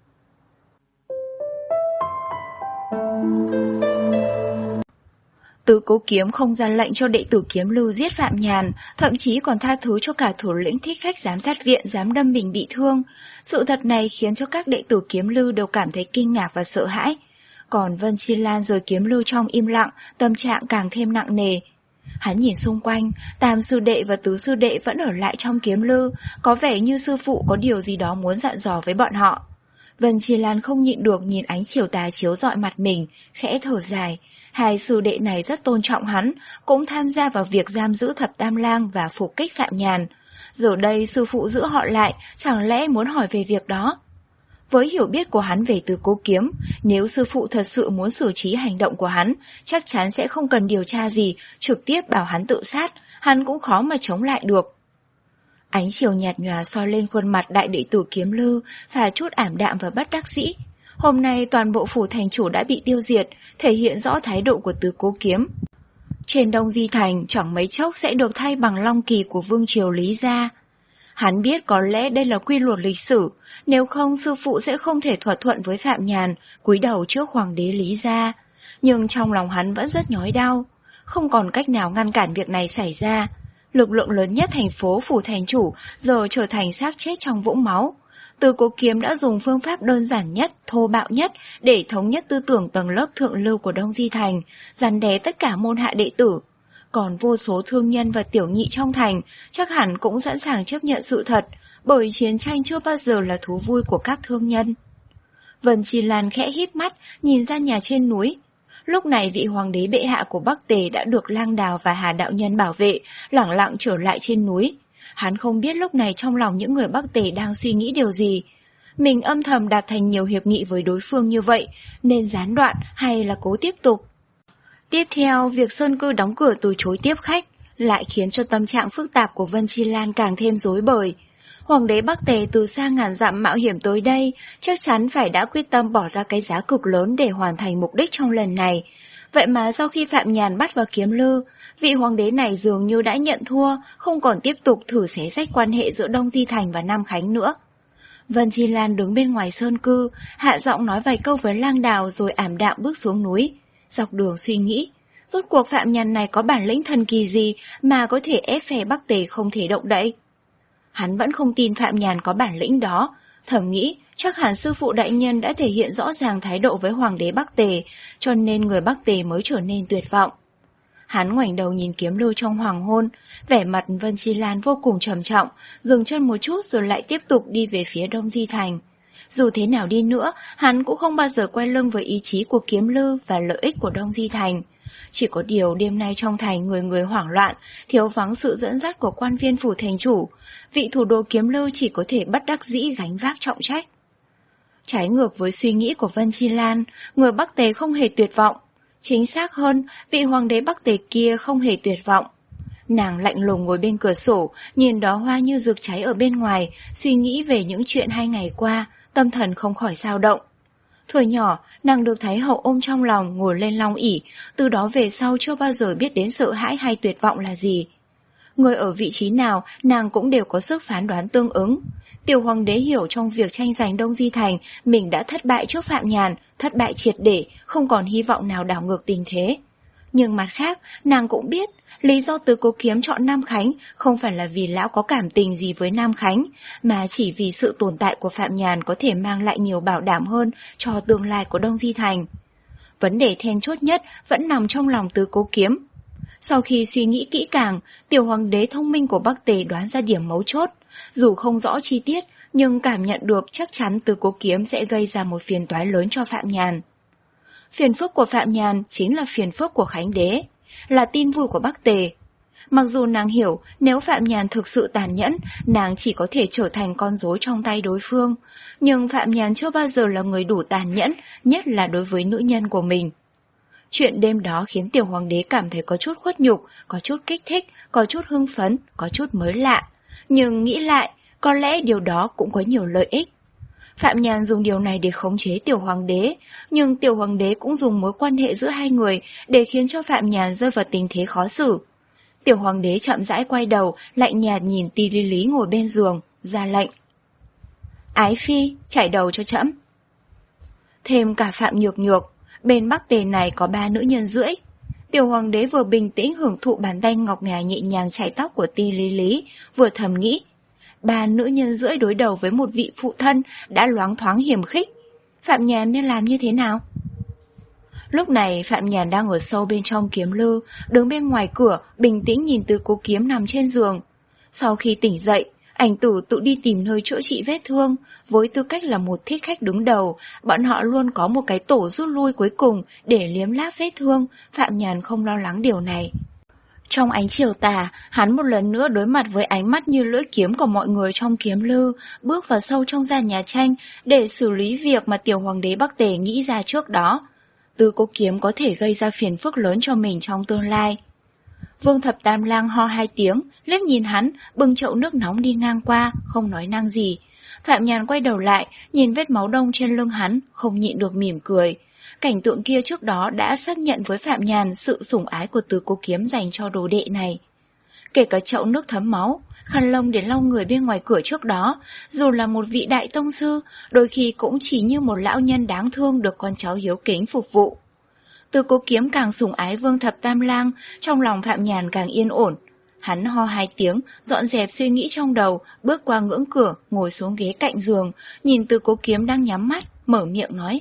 S1: Tứ Cố Kiếm không ra lệnh cho đệ tử Kiếm Lư giết Phạm Nhàn, thậm chí còn tha thứ cho cả thủ lĩnh thích khách giám sát viện dám đâm mình bị thương. Sự thật này khiến cho các đệ tử Kiếm Lư đều cảm thấy kinh ngạc và sợ hãi. Còn Vân Chi Lan rời Kiếm Lư trong im lặng, tâm trạng càng thêm nặng nề. Hắn nhìn xung quanh, Tam sư đệ và Tứ sư đệ vẫn ở lại trong Kiếm Lư, có vẻ như sư phụ có điều gì đó muốn dặn dò với bọn họ. Vân Chi Lan không nhịn được nhìn ánh chiều tà chiếu rọi mặt mình, khẽ thở dài. Hai sư đệ này rất tôn trọng hắn, cũng tham gia vào việc giam giữ Thập Tam Lang và phục kích Phạm Nhàn. Giờ đây sư phụ giữ họ lại, chẳng lẽ muốn hỏi về việc đó? Với hiểu biết của hắn về Tứ Cố Kiếm, nếu sư phụ thật sự muốn xử trí hành động của hắn, chắc chắn sẽ không cần điều tra gì, trực tiếp bảo hắn tự sát, hắn cũng khó mà chống lại được. Ánh chiều nhạt nhòa soi lên khuôn mặt đại đệ tử Kiếm Lư, pha chút ảm đạm và bất đắc dĩ. Hôm nay toàn bộ phủ thành chủ đã bị tiêu diệt, thể hiện rõ thái độ của Tứ Cố Kiếm. Trên Đông Di Thành chẳng mấy chốc sẽ được thay bằng Long Kỳ của vương triều Lý gia. Hắn biết có lẽ đây là quy luật lịch sử, nếu không sư phụ sẽ không thể thỏa thuận với Phạm Nhàn, cúi đầu trước hoàng đế Lý gia. Nhưng trong lòng hắn vẫn rất nhói đau, không còn cách nào ngăn cản việc này xảy ra. Lực lượng lớn nhất thành phố phủ thành chủ giờ trở thành xác chết trong vũng máu. Tứ Cố Kiếm đã dùng phương pháp đơn giản nhất, thô bạo nhất để thống nhất tư tưởng tầng lớp thượng lưu của Đông Di Thành, răn đe tất cả môn hạ đệ tử. Còn vô số thương nhân và tiểu nhị trong thành chắc hẳn cũng sẵn sàng chấp nhận sự thật, bởi chiến tranh chưa bao giờ là thú vui của các thương nhân. Vân Chi Lan khẽ híp mắt, nhìn ra nhà trên núi. Lúc này vị hoàng đế bệ hạ của Bắc Tề đã được Lang Đào và Hà đạo nhân bảo vệ, lẳng lặng trở lại trên núi. Hắn không biết lúc này trong lòng những người Bắc Tề đang suy nghĩ điều gì. Mình âm thầm đạt thành nhiều hiệp nghị với đối phương như vậy, nên gián đoạn hay là cố tiếp tục? Tiếp theo, việc Sơn Cư đóng cửa từ chối tiếp khách lại khiến cho tâm trạng phức tạp của Vân Chi Lan càng thêm rối bời. Hoàng đế Bắc Tề từ xa ngàn dặm mạo hiểm tới đây, chắc chắn phải đã quyết tâm bỏ ra cái giá cực lớn để hoàn thành mục đích trong lần này. Vậy mà sau khi Phạm Nhàn bắt vào Kiếm Lư, vị hoàng đế này dường như đã nhận thua, không còn tiếp tục thử xé rách quan hệ giữa Đông Di Thành và Nam Khánh nữa. Vân Chi Lan đứng bên ngoài sơn cư, hạ giọng nói vài câu với Lang Đào rồi ảm đạm bước xuống núi. Dọc đường suy nghĩ, rốt cuộc Phạm Nhàn này có bản lĩnh thần kỳ gì mà có thể ép phe Bắc Tề không thể động đậy. Hắn vẫn không tin Phạm Nhàn có bản lĩnh đó, thầm nghĩ chắc hẳn sư phụ đại nhân đã thể hiện rõ ràng thái độ với hoàng đế Bắc Tề, cho nên người Bắc Tề mới trở nên tuyệt vọng. Hắn ngoảnh đầu nhìn Kiếm Lưu trong hoàng hôn, vẻ mặt Vân Chi Lan vô cùng trầm trọng, dừng chân một chút rồi lại tiếp tục đi về phía Đông Di Thành. Dù thế nào đi nữa, hắn cũng không bao giờ quay lưng với ý chí của Kiếm Lưu và lợi ích của Đông Di Thành. Chỉ có điều đêm nay trong thành người người hoảng loạn, thiếu vắng sự dẫn dắt của quan viên phủ thành chủ, vị thủ đô Kiếm Lưu chỉ có thể bất đắc dĩ gánh vác trọng trách. Trái ngược với suy nghĩ của Vân Chi Lan, người Bắc Tề không hề tuyệt vọng. Chính xác hơn, vị hoàng đế Bắc Tề kia không hề tuyệt vọng. Nàng lạnh lùng ngồi bên cửa sổ, nhìn đóa hoa như rực cháy ở bên ngoài, suy nghĩ về những chuyện hai ngày qua, tâm thần không khỏi dao động. Thuở nhỏ, nàng được Thái hậu ôm trong lòng ngồi lên long ỷ, từ đó về sau chưa bao giờ biết đến sợ hãi hay tuyệt vọng là gì. Người ở vị trí nào, nàng cũng đều có sức phán đoán tương ứng. Tiểu hoàng đế hiểu trong việc tranh giành Đông Di Thành, mình đã thất bại trước Phạm Nhàn, thất bại triệt để, không còn hy vọng nào đảo ngược tình thế. Nhưng mặt khác, nàng cũng biết, lý do Tứ Cố Kiếm chọn Nam Khánh không phải là vì lão có cảm tình gì với Nam Khánh, mà chỉ vì sự tồn tại của Phạm Nhàn có thể mang lại nhiều bảo đảm hơn cho tương lai của Đông Di Thành. Vấn đề then chốt nhất vẫn nằm trong lòng Tứ Cố Kiếm. Sau khi suy nghĩ kỹ càng, tiểu hoàng đế thông minh của Bắc Tề đoán ra điểm mấu chốt. Dù không rõ chi tiết, nhưng cảm nhận được chắc chắn Tứ Cố Kiếm sẽ gây ra một phiền toái lớn cho Phạm Nhàn. Phiền phức của Phạm Nhàn chính là phiền phức của Khánh Đế, là tin vui của Bắc Tề. Mặc dù nàng hiểu nếu Phạm Nhàn thực sự tàn nhẫn, nàng chỉ có thể trở thành con rối trong tay đối phương, nhưng Phạm Nhàn chưa bao giờ là người đủ tàn nhẫn, nhất là đối với nữ nhân của mình. Chuyện đêm đó khiến tiểu hoàng đế cảm thấy có chút khuất nhục, có chút kích thích, có chút hưng phấn, có chút mới lạ. Nhưng nghĩ lại, có lẽ điều đó cũng có nhiều lợi ích. Phạm Nhàn dùng điều này để khống chế tiểu hoàng đế, nhưng tiểu hoàng đế cũng dùng mối quan hệ giữa hai người để khiến cho Phạm Nhàn rơi vào tình thế khó xử. Tiểu hoàng đế chậm rãi quay đầu, lạnh nhạt nhìn Ti Lý Lý ngồi bên giường, ra lệnh. Ái phi, chải đầu cho trẫm. Thêm cả Phạm Nhược Nhược, bên Bắc Tề này có ba nữ nhân rưỡi. Tiểu hoàng đế vừa bình tĩnh hưởng thụ bàn tay ngọc ngà nhẹ nhàng chải tóc của Ti Lý Lý, vừa thầm nghĩ. Ba nữ nhân rưỡi đối đầu với một vị phụ thân đã loáng thoáng hiểm khích. Phạm Nhàn nên làm như thế nào? Lúc này Phạm Nhàn đang ở sâu bên trong Kiếm Lư, đứng bên ngoài cửa, bình tĩnh nhìn Tứ Cố Kiếm nằm trên giường. Sau khi tỉnh dậy, Ảnh Tử tự đi tìm nơi chữa trị vết thương. Với tư cách là một thích khách đứng đầu, bọn họ luôn có một cái tổ rút lui cuối cùng để liếm láp vết thương. Phạm Nhàn không lo lắng điều này. Trong ánh chiều tà, hắn một lần nữa đối mặt với ánh mắt như lưỡi kiếm của mọi người trong Kiếm Lư, bước vào sâu trong gian nhà tranh để xử lý việc mà tiểu hoàng đế Bắc Tề nghĩ ra trước đó. Tứ Cố Kiếm có thể gây ra phiền phức lớn cho mình trong tương lai. Vương Thập Tam Lang ho hai tiếng, liếc nhìn hắn, bưng chậu nước nóng đi ngang qua, không nói năng gì. Phạm Nhàn quay đầu lại, nhìn vết máu đông trên lưng hắn, không nhịn được mỉm cười. Cảnh tượng kia trước đó đã xác nhận với Phạm Nhàn sự sủng ái của Tứ Cố Kiếm dành cho đồ đệ này. Kể cả chậu nước thấm máu, khăn lông để lau người bên ngoài cửa trước đó, dù là một vị đại tông sư, đôi khi cũng chỉ như một lão nhân đáng thương được con cháu hiếu kính phục vụ. Tứ Cố Kiếm càng sủng ái Vương Thập Tam Lang, trong lòng Phạm Nhàn càng yên ổn. Hắn ho hai tiếng, dọn dẹp suy nghĩ trong đầu, bước qua ngưỡng cửa, ngồi xuống ghế cạnh giường, nhìn Tứ Cố Kiếm đang nhắm mắt, mở miệng nói.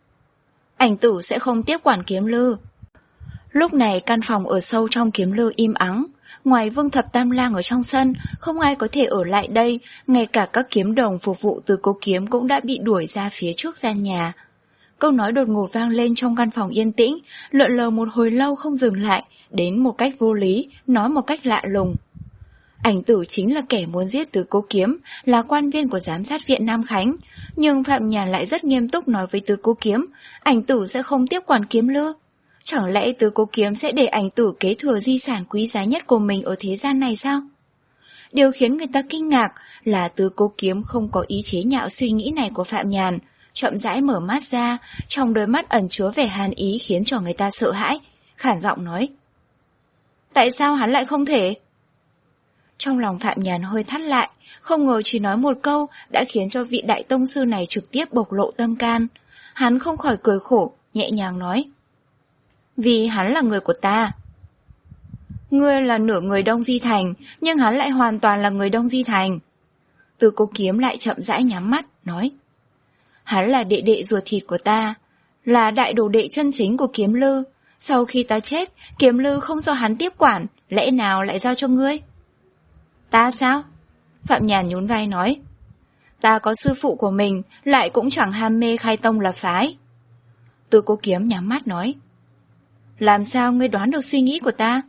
S1: Ảnh Tử sẽ không tiếp quản Kiếm Lư. Lúc này căn phòng ở sâu trong Kiếm Lư im ắng. Ngoài Vương Thập Tam Lang ở trong sân, không ai có thể ở lại đây, ngay cả các kiếm đồng phục vụ Tứ Cố Kiếm cũng đã bị đuổi ra phía trước gian nhà. Câu nói đột ngột vang lên trong căn phòng yên tĩnh, lượn lờ một hồi lâu không dừng lại, đến một cách vô lý, nói một cách lạ lùng. Ảnh Tử chính là kẻ muốn giết Tứ Cố Kiếm, là quan viên của giám sát viện Nam Khánh, nhưng Phạm Nhàn lại rất nghiêm túc nói với Tứ Cố Kiếm, Ảnh Tử sẽ không tiếp quản Kiếm Lư. Chẳng lẽ Tứ Cố Kiếm sẽ để Ảnh Tử kế thừa di sản quý giá nhất của mình ở thế gian này sao? Điều khiến người ta kinh ngạc là Tứ Cố Kiếm không có ý chế nhạo suy nghĩ này của Phạm Nhàn, chậm rãi mở mắt ra, trong đôi mắt ẩn chứa vẻ hàn ý khiến cho người ta sợ hãi, khản giọng nói. Tại sao hắn lại không thể? Trong lòng Phạm Nhàn hơi thắt lại, không ngờ chỉ nói một câu đã khiến cho vị đại tông sư này trực tiếp bộc lộ tâm can. Hắn không khỏi cười khổ, nhẹ nhàng nói. Vì hắn là người của ta. Ngươi là nửa người Đông Di Thành, nhưng hắn lại hoàn toàn là người Đông Di Thành. Từ Cố Kiếm lại chậm rãi nhắm mắt, nói. Hắn là đệ đệ ruột thịt của ta, là đại đồ đệ chân chính của Kiếm Lư. Sau khi ta chết, Kiếm Lư không do hắn tiếp quản, lẽ nào lại giao cho ngươi? Ta sao? Phạm Nhàn nhún vai nói. Ta có sư phụ của mình, lại cũng chẳng ham mê khai tông lập phái. Từ Cố Kiếm nhắm mắt nói. Làm sao ngươi đoán được suy nghĩ của ta?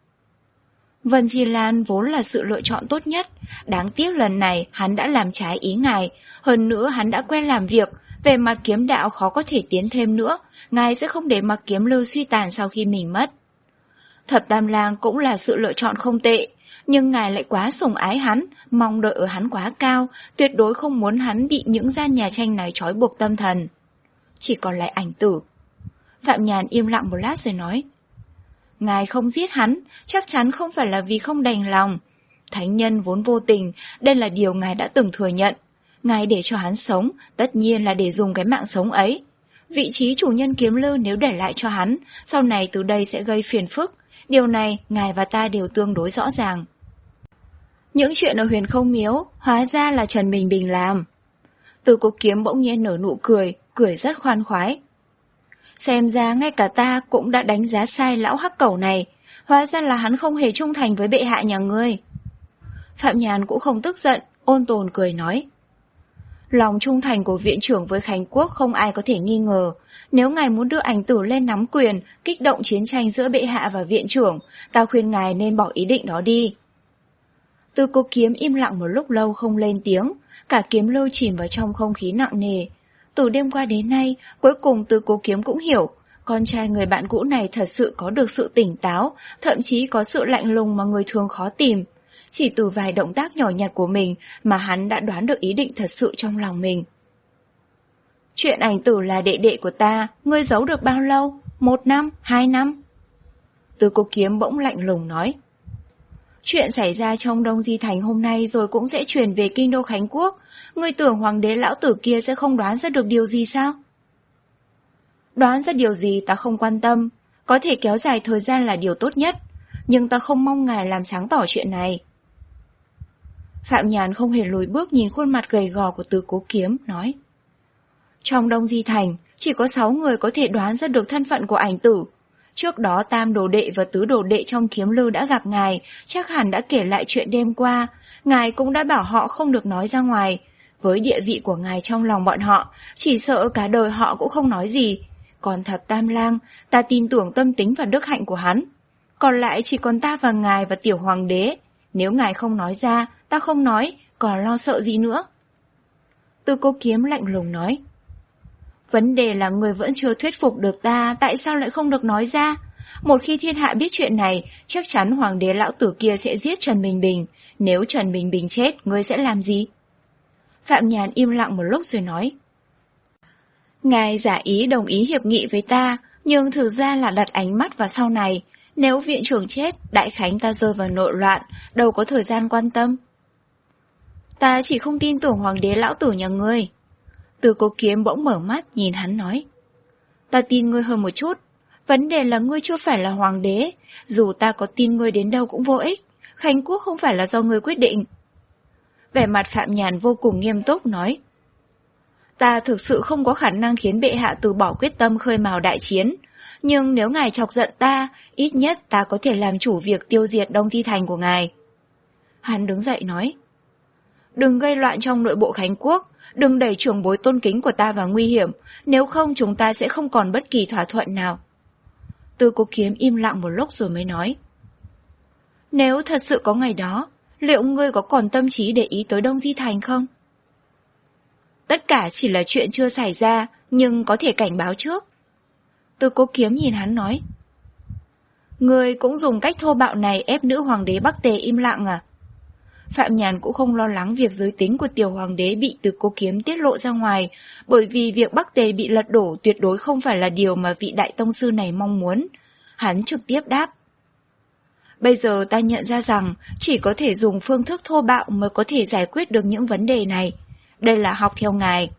S1: Vân Chi Lan vốn là sự lựa chọn tốt nhất, đáng tiếc lần này hắn đã làm trái ý ngài, hơn nữa hắn đã quen làm việc, về mặt kiếm đạo khó có thể tiến thêm nữa, ngài sẽ không để mặc Kiếm Lư suy tàn sau khi mình mất. Thập Tam Lang cũng là sự lựa chọn không tệ, nhưng ngài lại quá sủng ái hắn, mong đợi ở hắn quá cao, tuyệt đối không muốn hắn bị những gian nhà tranh này trói buộc tâm thần. Chỉ còn lại Ảnh Tử. Phạm Nhàn im lặng một lát rồi nói. Ngài không giết hắn, chắc chắn không phải là vì không đành lòng. Thánh nhân vốn vô tình, đây là điều ngài đã từng thừa nhận. Ngài để cho hắn sống, tất nhiên là để dùng cái mạng sống ấy. Vị trí chủ nhân Kiếm Lư nếu để lại cho hắn, sau này từ đây sẽ gây phiền phức. Điều này, ngài và ta đều tương đối rõ ràng. Những chuyện ở Huyền Không Miếu, hóa ra là Trần Bình Bình làm. Từ Cố Kiếm bỗng nhiên nở nụ cười, cười rất khoan khoái. Xem ra ngay cả ta cũng đã đánh giá sai lão hắc cẩu này, hóa ra là hắn không hề trung thành với bệ hạ nhà ngươi. Phạm Nhàn cũng không tức giận, ôn tồn cười nói. Lòng trung thành của viện trưởng với Khánh Quốc không ai có thể nghi ngờ. Nếu ngài muốn đưa Ảnh Tử lên nắm quyền, kích động chiến tranh giữa bệ hạ và viện trưởng, ta khuyên ngài nên bỏ ý định đó đi. Từ Cố Kiếm im lặng một lúc lâu không lên tiếng, cả Kiếm Lư chìm vào trong không khí nặng nề. Từ đêm qua đến nay, cuối cùng Từ Cố Kiếm cũng hiểu, con trai người bạn cũ này thật sự có được sự tỉnh táo, thậm chí có sự lạnh lùng mà người thường khó tìm. Chỉ từ vài động tác nhỏ nhặt của mình mà hắn đã đoán được ý định thật sự trong lòng mình. Chuyện Ảnh Tử là đệ đệ của ta, ngươi giấu được bao lâu? Một năm? Hai năm? Từ Cố Kiếm bỗng lạnh lùng nói. Chuyện xảy ra trong Đông Di Thành hôm nay rồi cũng sẽ truyền về kinh đô Khánh Quốc. Ngươi tưởng hoàng đế lão tử kia sẽ không đoán ra được điều gì sao? Đoán ra điều gì ta không quan tâm, có thể kéo dài thời gian là điều tốt nhất, nhưng ta không mong ngài làm sáng tỏ chuyện này. Phạm Nhàn không hề lùi bước nhìn khuôn mặt gầy gò của Từ Cố Kiếm, nói. Trong Đông Di Thành, chỉ có sáu người có thể đoán ra được thân phận của Ảnh Tử. Trước đó tam đồ đệ và tứ đồ đệ trong Kiếm Lư đã gặp ngài, chắc hẳn đã kể lại chuyện đêm qua. Ngài cũng đã bảo họ không được nói ra ngoài. Với địa vị của ngài trong lòng bọn họ, chỉ sợ cả đời họ cũng không nói gì. Còn Thập Tam Lang, ta tin tưởng tâm tính và đức hạnh của hắn. Còn lại chỉ còn ta và ngài và tiểu hoàng đế. Nếu ngài không nói ra, ta không nói, còn lo sợ gì nữa? Từ Cố Kiếm lạnh lùng nói. Vấn đề là người vẫn chưa thuyết phục được ta, tại sao lại không được nói ra? Một khi thiên hạ biết chuyện này, chắc chắn hoàng đế lão tử kia sẽ giết Trần Bình Bình. Nếu Trần Bình Bình chết, ngươi sẽ làm gì? Phạm Nhàn im lặng một lúc rồi nói. Ngài giả ý đồng ý hiệp nghị với ta, nhưng thực ra là đặt ánh mắt vào sau này. Nếu viện trưởng chết, đại khánh ta rơi vào nội loạn, đâu có thời gian quan tâm. Ta chỉ không tin tưởng hoàng đế lão tử nhà ngươi. Từ Cố Kiếm bỗng mở mắt nhìn hắn nói. Ta tin ngươi hơn một chút. Vấn đề là ngươi chưa phải là hoàng đế. Dù ta có tin ngươi đến đâu cũng vô ích. Khánh Quốc không phải là do ngươi quyết định. Vẻ mặt Phạm Nhàn vô cùng nghiêm túc nói. Ta thực sự không có khả năng khiến bệ hạ từ bỏ quyết tâm khơi mào đại chiến. Nhưng nếu ngài chọc giận ta, ít nhất ta có thể làm chủ việc tiêu diệt Đông Di Thành của ngài. Hắn đứng dậy nói. Đừng gây loạn trong nội bộ Khánh Quốc. Đừng đẩy trưởng bối tôn kính của ta vào nguy hiểm, nếu không chúng ta sẽ không còn bất kỳ thỏa thuận nào. Từ Cố Kiếm im lặng một lúc rồi mới nói. Nếu thật sự có ngày đó, liệu ngươi có còn tâm trí để ý tới Đông Di Thành không? Tất cả chỉ là chuyện chưa xảy ra, nhưng có thể cảnh báo trước. Từ Cố Kiếm nhìn hắn nói. Ngươi cũng dùng cách thô bạo này ép nữ hoàng đế Bắc Tề im lặng à? Phạm Nhàn cũng không lo lắng việc giới tính của tiểu hoàng đế bị Từ Cố Kiếm tiết lộ ra ngoài, bởi vì việc Bắc Tề bị lật đổ tuyệt đối không phải là điều mà vị đại tông sư này mong muốn. Hắn trực tiếp đáp. Bây giờ ta nhận ra rằng chỉ có thể dùng phương thức thô bạo mới có thể giải quyết được những vấn đề này. Đây là học theo ngài.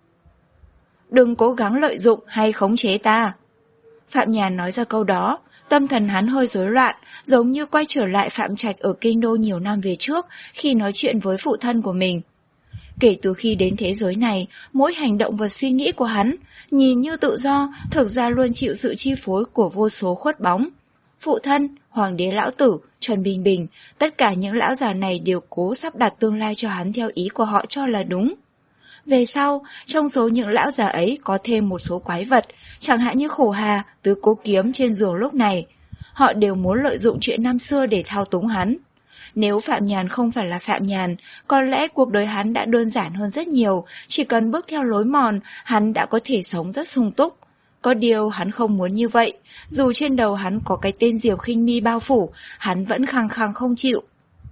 S1: Đừng cố gắng lợi dụng hay khống chế ta. Phạm Nhàn nói ra câu đó, tâm thần hắn hơi rối loạn, giống như quay trở lại Phạm Trạch ở kinh đô nhiều năm về trước khi nói chuyện với phụ thân của mình. Kể từ khi đến thế giới này, mỗi hành động và suy nghĩ của hắn, nhìn như tự do, thực ra luôn chịu sự chi phối của vô số khuất bóng. Phụ thân, Hoàng đế Lão Tử, Trần Bình Bình, tất cả những lão già này đều cố sắp đặt tương lai cho hắn theo ý của họ cho là đúng. Về sau, trong số những lão già ấy có thêm một số quái vật, chẳng hạn như Khổ Hà, Tứ Cố Kiếm trên giường lúc này. Họ đều muốn lợi dụng chuyện năm xưa để thao túng hắn. Nếu Phạm Nhàn không phải là Phạm Nhàn, có lẽ cuộc đời hắn đã đơn giản hơn rất nhiều, chỉ cần bước theo lối mòn, hắn đã có thể sống rất sung túc. Có điều hắn không muốn như vậy, dù trên đầu hắn có cái tên Diều Khinh Mi bao phủ, hắn vẫn khăng khăng không chịu.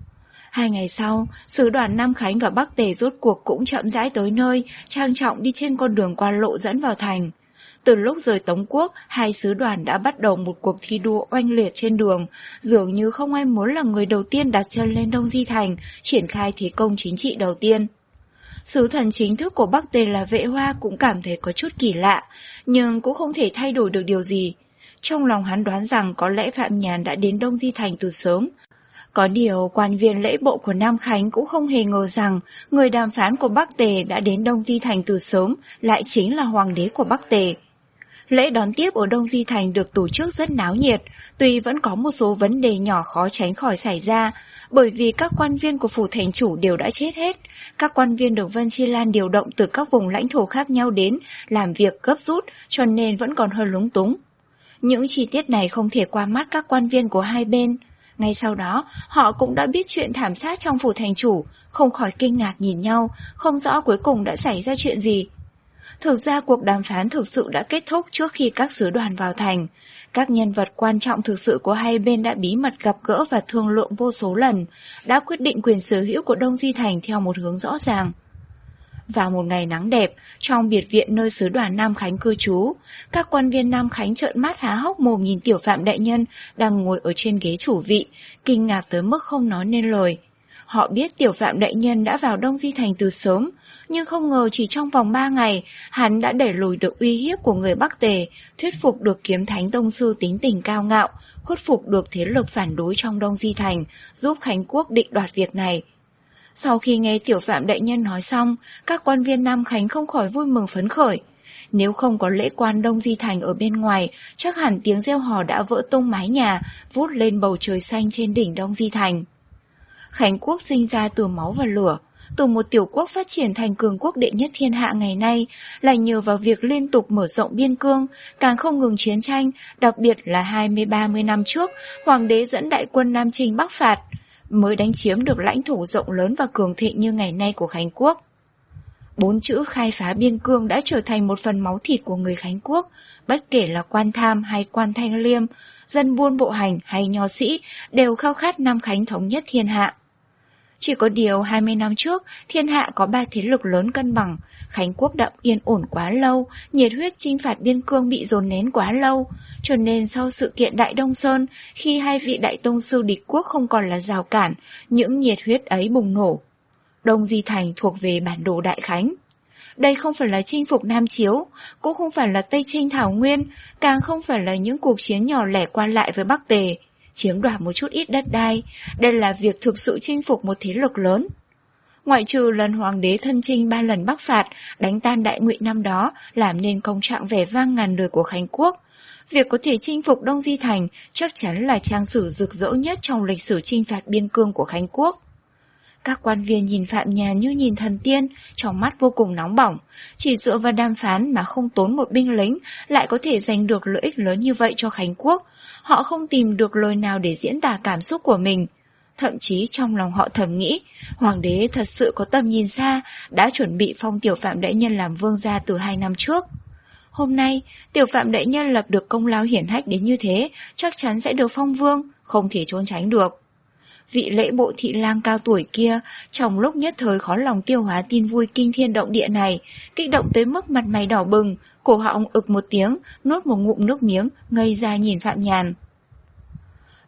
S1: Hai ngày sau, sứ đoàn Nam Khánh và Bắc Tề rốt cuộc cũng chậm rãi tới nơi, trang trọng đi trên con đường qua lộ dẫn vào thành. Từ lúc rời Tống Quốc, hai sứ đoàn đã bắt đầu một cuộc thi đua oanh liệt trên đường, dường như không ai muốn là người đầu tiên đặt chân lên Đông Di Thành, triển khai thế công chính trị đầu tiên. Sứ thần chính thức của Bắc Tề là Vệ Hoa cũng cảm thấy có chút kỳ lạ, nhưng cũng không thể thay đổi được điều gì. Trong lòng hắn đoán rằng có lẽ Phạm Nhàn đã đến Đông Di Thành từ sớm. Có điều, quan viên lễ bộ của Nam Khánh cũng không hề ngờ rằng người đàm phán của Bắc Tề đã đến Đông Di Thành từ sớm lại chính là Hoàng đế của Bắc Tề. Lễ đón tiếp ở Đông Di Thành được tổ chức rất náo nhiệt, tuy vẫn có một số vấn đề nhỏ khó tránh khỏi xảy ra, bởi vì các quan viên của phủ thành chủ đều đã chết hết. Các quan viên được Vân Chi Lan điều động từ các vùng lãnh thổ khác nhau đến, làm việc gấp rút, cho nên vẫn còn hơi lúng túng. Những chi tiết này không thể qua mắt các quan viên của hai bên. Ngay sau đó, họ cũng đã biết chuyện thảm sát trong phủ thành chủ, không khỏi kinh ngạc nhìn nhau, không rõ cuối cùng đã xảy ra chuyện gì. Thực ra cuộc đàm phán thực sự đã kết thúc trước khi các sứ đoàn vào thành. Các nhân vật quan trọng thực sự của hai bên đã bí mật gặp gỡ và thương lượng vô số lần, đã quyết định quyền sở hữu của Đông Di Thành theo một hướng rõ ràng. Vào một ngày nắng đẹp, trong biệt viện nơi sứ đoàn Nam Khánh cư trú, các quan viên Nam Khánh trợn mắt há hốc mồm nhìn Tiểu Phạm đại nhân đang ngồi ở trên ghế chủ vị, kinh ngạc tới mức không nói nên lời. Họ biết Tiểu Phạm đại nhân đã vào Đông Di Thành từ sớm, nhưng không ngờ chỉ trong vòng ba ngày, hắn đã đẩy lùi được uy hiếp của người Bắc Tề, thuyết phục được Kiếm Thánh tông sư tính tình cao ngạo, khuất phục được thế lực phản đối trong Đông Di Thành, giúp Khánh Quốc định đoạt việc này. Sau khi nghe Tiểu Phạm đại nhân nói xong, các quan viên Nam Khánh không khỏi vui mừng phấn khởi. Nếu không có lễ quan Đông Di Thành ở bên ngoài, chắc hẳn tiếng reo hò đã vỡ tung mái nhà, vút lên bầu trời xanh trên đỉnh Đông Di Thành. Khánh Quốc sinh ra từ máu và lửa, từ một tiểu quốc phát triển thành cường quốc đệ nhất thiên hạ ngày nay là nhờ vào việc liên tục mở rộng biên cương, càng không ngừng chiến tranh, đặc biệt là hai mươi ba mươi năm trước, Hoàng đế dẫn đại quân Nam Chinh Bắc phạt, mới đánh chiếm được lãnh thổ rộng lớn và cường thịnh như ngày nay của Khánh Quốc. Bốn chữ khai phá biên cương đã trở thành một phần máu thịt của người Khánh Quốc, bất kể là quan tham hay quan thanh liêm, dân buôn bộ hành hay nho sĩ đều khao khát Nam Khánh thống nhất thiên hạ. Chỉ có điều hai mươi năm trước, thiên hạ có ba thế lực lớn cân bằng, Khánh Quốc đã yên ổn quá lâu, nhiệt huyết chinh phạt biên cương bị dồn nén quá lâu, cho nên sau sự kiện Đại Đông Sơn, khi hai vị đại tông sư địch quốc không còn là rào cản, những nhiệt huyết ấy bùng nổ. Đông Di Thành thuộc về bản đồ Đại Khánh. Đây không phải là chinh phục Nam Chiếu, cũng không phải là Tây Chinh Thảo Nguyên, càng không phải là những cuộc chiến nhỏ lẻ qua lại với Bắc Tề, chiếm đoạt một chút ít đất đai. Đây là việc thực sự chinh phục một thế lực lớn. Ngoại trừ lần Hoàng đế thân chinh ba lần bắc phạt, đánh tan Đại Ngụy năm đó, làm nên công trạng vẻ vang ngàn đời của Khánh Quốc, việc có thể chinh phục Đông Di Thành chắc chắn là trang sử rực rỡ nhất trong lịch sử chinh phạt biên cương của Khánh Quốc. Các quan viên nhìn Phạm Nhàn như nhìn thần tiên, trong mắt vô cùng nóng bỏng. Chỉ dựa vào đàm phán mà không tốn một binh lính lại có thể giành được lợi ích lớn như vậy cho Khánh Quốc. Họ không tìm được lời nào để diễn tả cảm xúc của mình. Thậm chí trong lòng họ thầm nghĩ, Hoàng đế thật sự có tầm nhìn xa, đã chuẩn bị phong Tiểu Phạm đại nhân làm vương gia từ hai năm trước. Hôm nay, Tiểu Phạm đại nhân lập được công lao hiển hách đến như thế, chắc chắn sẽ được phong vương, không thể trốn tránh được. Vị lễ bộ thị lang cao tuổi kia, trong lúc nhất thời khó lòng tiêu hóa tin vui kinh thiên động địa này, kích động tới mức mặt mày đỏ bừng, cổ họng ực một tiếng, nuốt một ngụm nước miếng, ngây ra nhìn Phạm Nhàn.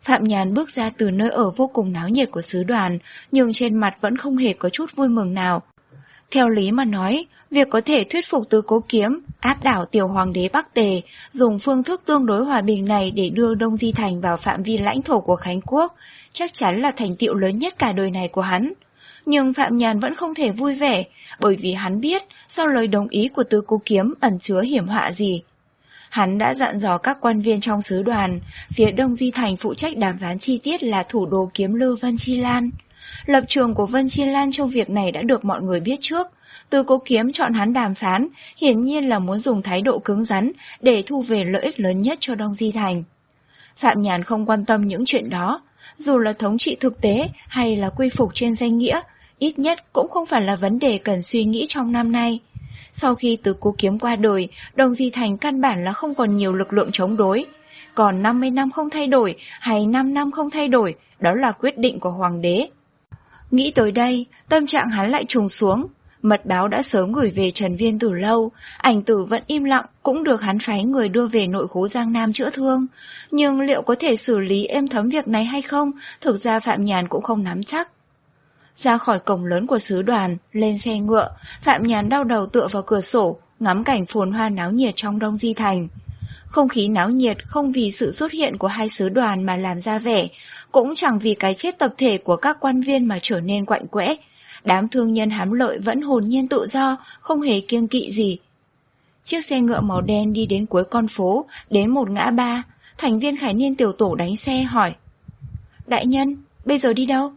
S1: Phạm Nhàn bước ra từ nơi ở vô cùng náo nhiệt của sứ đoàn, nhưng trên mặt vẫn không hề có chút vui mừng nào. Theo lý mà nói, việc có thể thuyết phục Tứ Cố Kiếm áp đảo tiểu hoàng đế Bắc Tề, dùng phương thức tương đối hòa bình này để đưa Đông Di Thành vào phạm vi lãnh thổ của Khánh Quốc, chắc chắn là thành tựu lớn nhất cả đời này của hắn. Nhưng Phạm Nhàn vẫn không thể vui vẻ, bởi vì hắn biết sau lời đồng ý của Tứ Cố Kiếm ẩn chứa hiểm họa gì. Hắn đã dặn dò các quan viên trong sứ đoàn, phía Đông Di Thành phụ trách đàm phán chi tiết là thủ đô kiếm lư Vân Chi Lan. Lập trường của Vân Chi Lan trong việc này đã được mọi người biết trước. Tứ Cố Kiếm chọn hắn đàm phán, hiển nhiên là muốn dùng thái độ cứng rắn để thu về lợi ích lớn nhất cho Đông Di Thành. Phạm Nhàn không quan tâm những chuyện đó, dù là thống trị thực tế hay là quy phục trên danh nghĩa, ít nhất cũng không phải là vấn đề cần suy nghĩ trong năm nay. Sau khi Tứ Cố Kiếm qua đời, Đông Di Thành căn bản là không còn nhiều lực lượng chống đối. Còn năm mươi năm không thay đổi hay năm năm không thay đổi, đó là quyết định của hoàng đế. Nghĩ tới đây, tâm trạng hắn lại trùng xuống. Mật báo đã sớm gửi về Trần Viên từ lâu, Ảnh Tử vẫn im lặng, cũng được hắn phái người đưa về nội khố Giang Nam chữa thương. Nhưng liệu có thể xử lý êm thấm việc này hay không, thực ra Phạm Nhàn cũng không nắm chắc. Ra khỏi cổng lớn của sứ đoàn, lên xe ngựa, Phạm Nhàn đau đầu tựa vào cửa sổ, ngắm cảnh phồn hoa náo nhiệt trong Đông Di Thành. Không khí náo nhiệt không vì sự xuất hiện của hai sứ đoàn mà làm ra vẻ, cũng chẳng vì cái chết tập thể của các quan viên mà trở nên quạnh quẽ. Đám thương nhân hám lợi vẫn hồn nhiên tự do, không hề kiêng kỵ gì. Chiếc xe ngựa màu đen đi đến cuối con phố, đến một ngã ba, thành viên Khải Niên tiểu tổ đánh xe hỏi: Đại nhân, bây giờ đi đâu?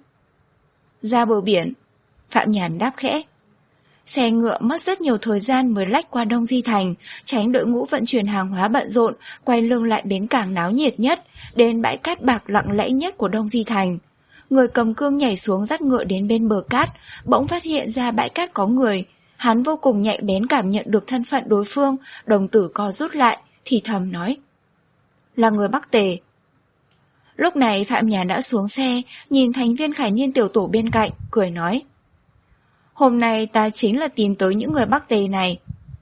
S1: Ra bờ biển. Phạm Nhàn đáp khẽ. Xe ngựa mất rất nhiều thời gian mới lách qua Đông Di Thành, tránh đội ngũ vận chuyển hàng hóa bận rộn, quay lưng lại bến cảng náo nhiệt nhất, đến bãi cát bạc lặng lẽ nhất của Đông Di Thành. Người cầm cương nhảy xuống dắt ngựa đến bên bờ cát, bỗng phát hiện ra bãi cát có người. Hắn vô cùng nhạy bén cảm nhận được thân phận đối phương, đồng tử co rút lại, thì thầm nói: Là người Bắc Tề. Lúc này Phạm Nhàn đã xuống xe, nhìn thành viên Khải Niên tiểu tổ bên cạnh, cười nói: Hôm nay ta chính là tìm tới những người Bắc Tề này.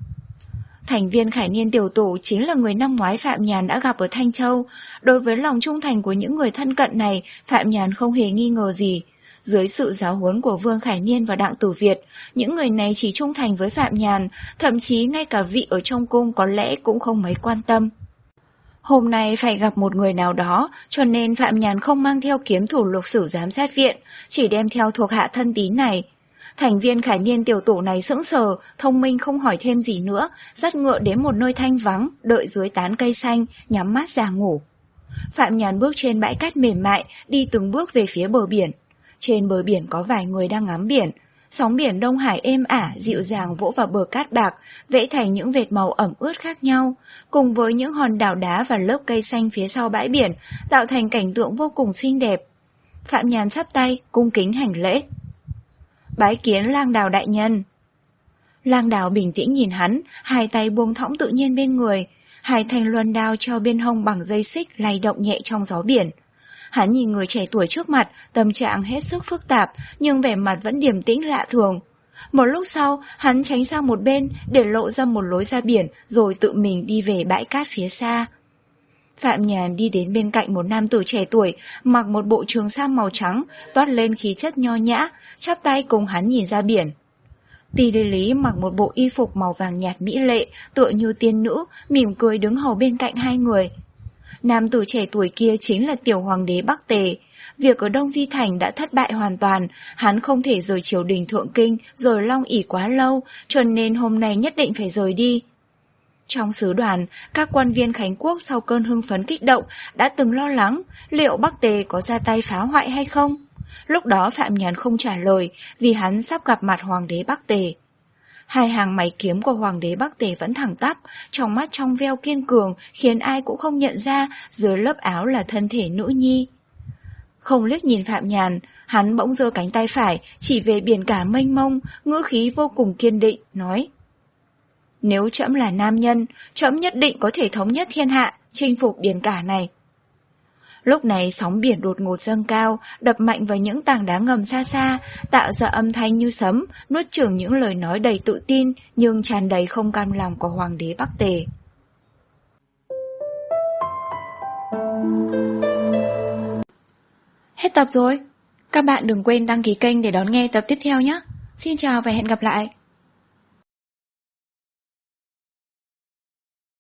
S1: Thành viên Khải Niên tiểu tổ chính là người năm ngoái Phạm Nhàn đã gặp ở Thanh Châu. Đối với lòng trung thành của những người thân cận này, Phạm Nhàn không hề nghi ngờ gì. Dưới sự giáo huấn của Vương Khải Niên và Đặng Tử Việt, những người này chỉ trung thành với Phạm Nhàn, thậm chí ngay cả vị ở trong cung có lẽ cũng không mấy quan tâm. Hôm nay phải gặp một người nào đó, cho nên Phạm Nhàn không mang theo kiếm thủ lục sử giám sát viện, chỉ đem theo thuộc hạ thân tín này. Thành viên Khải Niên tiểu tổ này sững sờ, thông minh không hỏi thêm gì nữa, dắt ngựa đến một nơi thanh vắng, đợi dưới tán cây xanh, nhắm mắt ra ngủ. Phạm Nhàn bước trên bãi cát mềm mại, đi từng bước về phía bờ biển. Trên bờ biển có vài người đang ngắm biển. Sóng biển Đông Hải êm ả, dịu dàng vỗ vào bờ cát bạc, vẽ thành những vệt màu ẩm ướt khác nhau, cùng với những hòn đảo đá và lớp cây xanh phía sau bãi biển, tạo thành cảnh tượng vô cùng xinh đẹp. Phạm Nhàn chắp tay, cung kính hành lễ. Bái kiến Lang Đào đại nhân. Lang Đào bình tĩnh nhìn hắn, hai tay buông thõng tự nhiên bên người, hai thanh luân đao treo bên hông bằng dây xích lay động nhẹ trong gió biển. Hắn nhìn người trẻ tuổi trước mặt, tâm trạng hết sức phức tạp, nhưng vẻ mặt vẫn điềm tĩnh lạ thường. Một lúc sau, hắn tránh sang một bên để lộ ra một lối ra biển, rồi tự mình đi về bãi cát phía xa. Phạm Nhàn đi đến bên cạnh một nam tử trẻ tuổi, mặc một bộ trường sam màu trắng, toát lên khí chất nho nhã, chắp tay cùng hắn nhìn ra biển. Tỳ Lê Lý mặc một bộ y phục màu vàng nhạt mỹ lệ, tựa như tiên nữ, mỉm cười đứng hầu bên cạnh hai người. Nam tử trẻ tuổi kia chính là tiểu hoàng đế Bắc Tề. Việc ở Đông Di Thành đã thất bại hoàn toàn, hắn không thể rời triều đình Thượng Kinh, rời Long ỷ quá lâu, cho nên hôm nay nhất định phải rời đi. Trong sứ đoàn, các quan viên Khánh Quốc sau cơn hưng phấn kích động đã từng lo lắng liệu Bắc Tề có ra tay phá hoại hay không. Lúc đó Phạm Nhàn không trả lời vì hắn sắp gặp mặt hoàng đế Bắc Tề. Hai hàng mày kiếm của hoàng đế Bắc Tề vẫn thẳng tắp, trong mắt trong veo kiên cường khiến ai cũng không nhận ra dưới lớp áo là thân thể nữ nhi. Không liếc nhìn Phạm Nhàn, hắn bỗng giơ cánh tay phải chỉ về biển cả mênh mông, ngữ khí vô cùng kiên định, nói: Nếu trẫm là nam nhân, trẫm nhất định có thể thống nhất thiên hạ, chinh phục biển cả này. Lúc này sóng biển đột ngột dâng cao, đập mạnh vào những tảng đá ngầm xa xa, tạo ra âm thanh như sấm, nuốt chửng những lời nói đầy tự tin nhưng tràn đầy không cam lòng của hoàng đế Bắc Tề. hết tập rồi. Các bạn đừng quên đăng ký kênh để đón nghe tập tiếp theo nhé. Xin chào và hẹn gặp lại.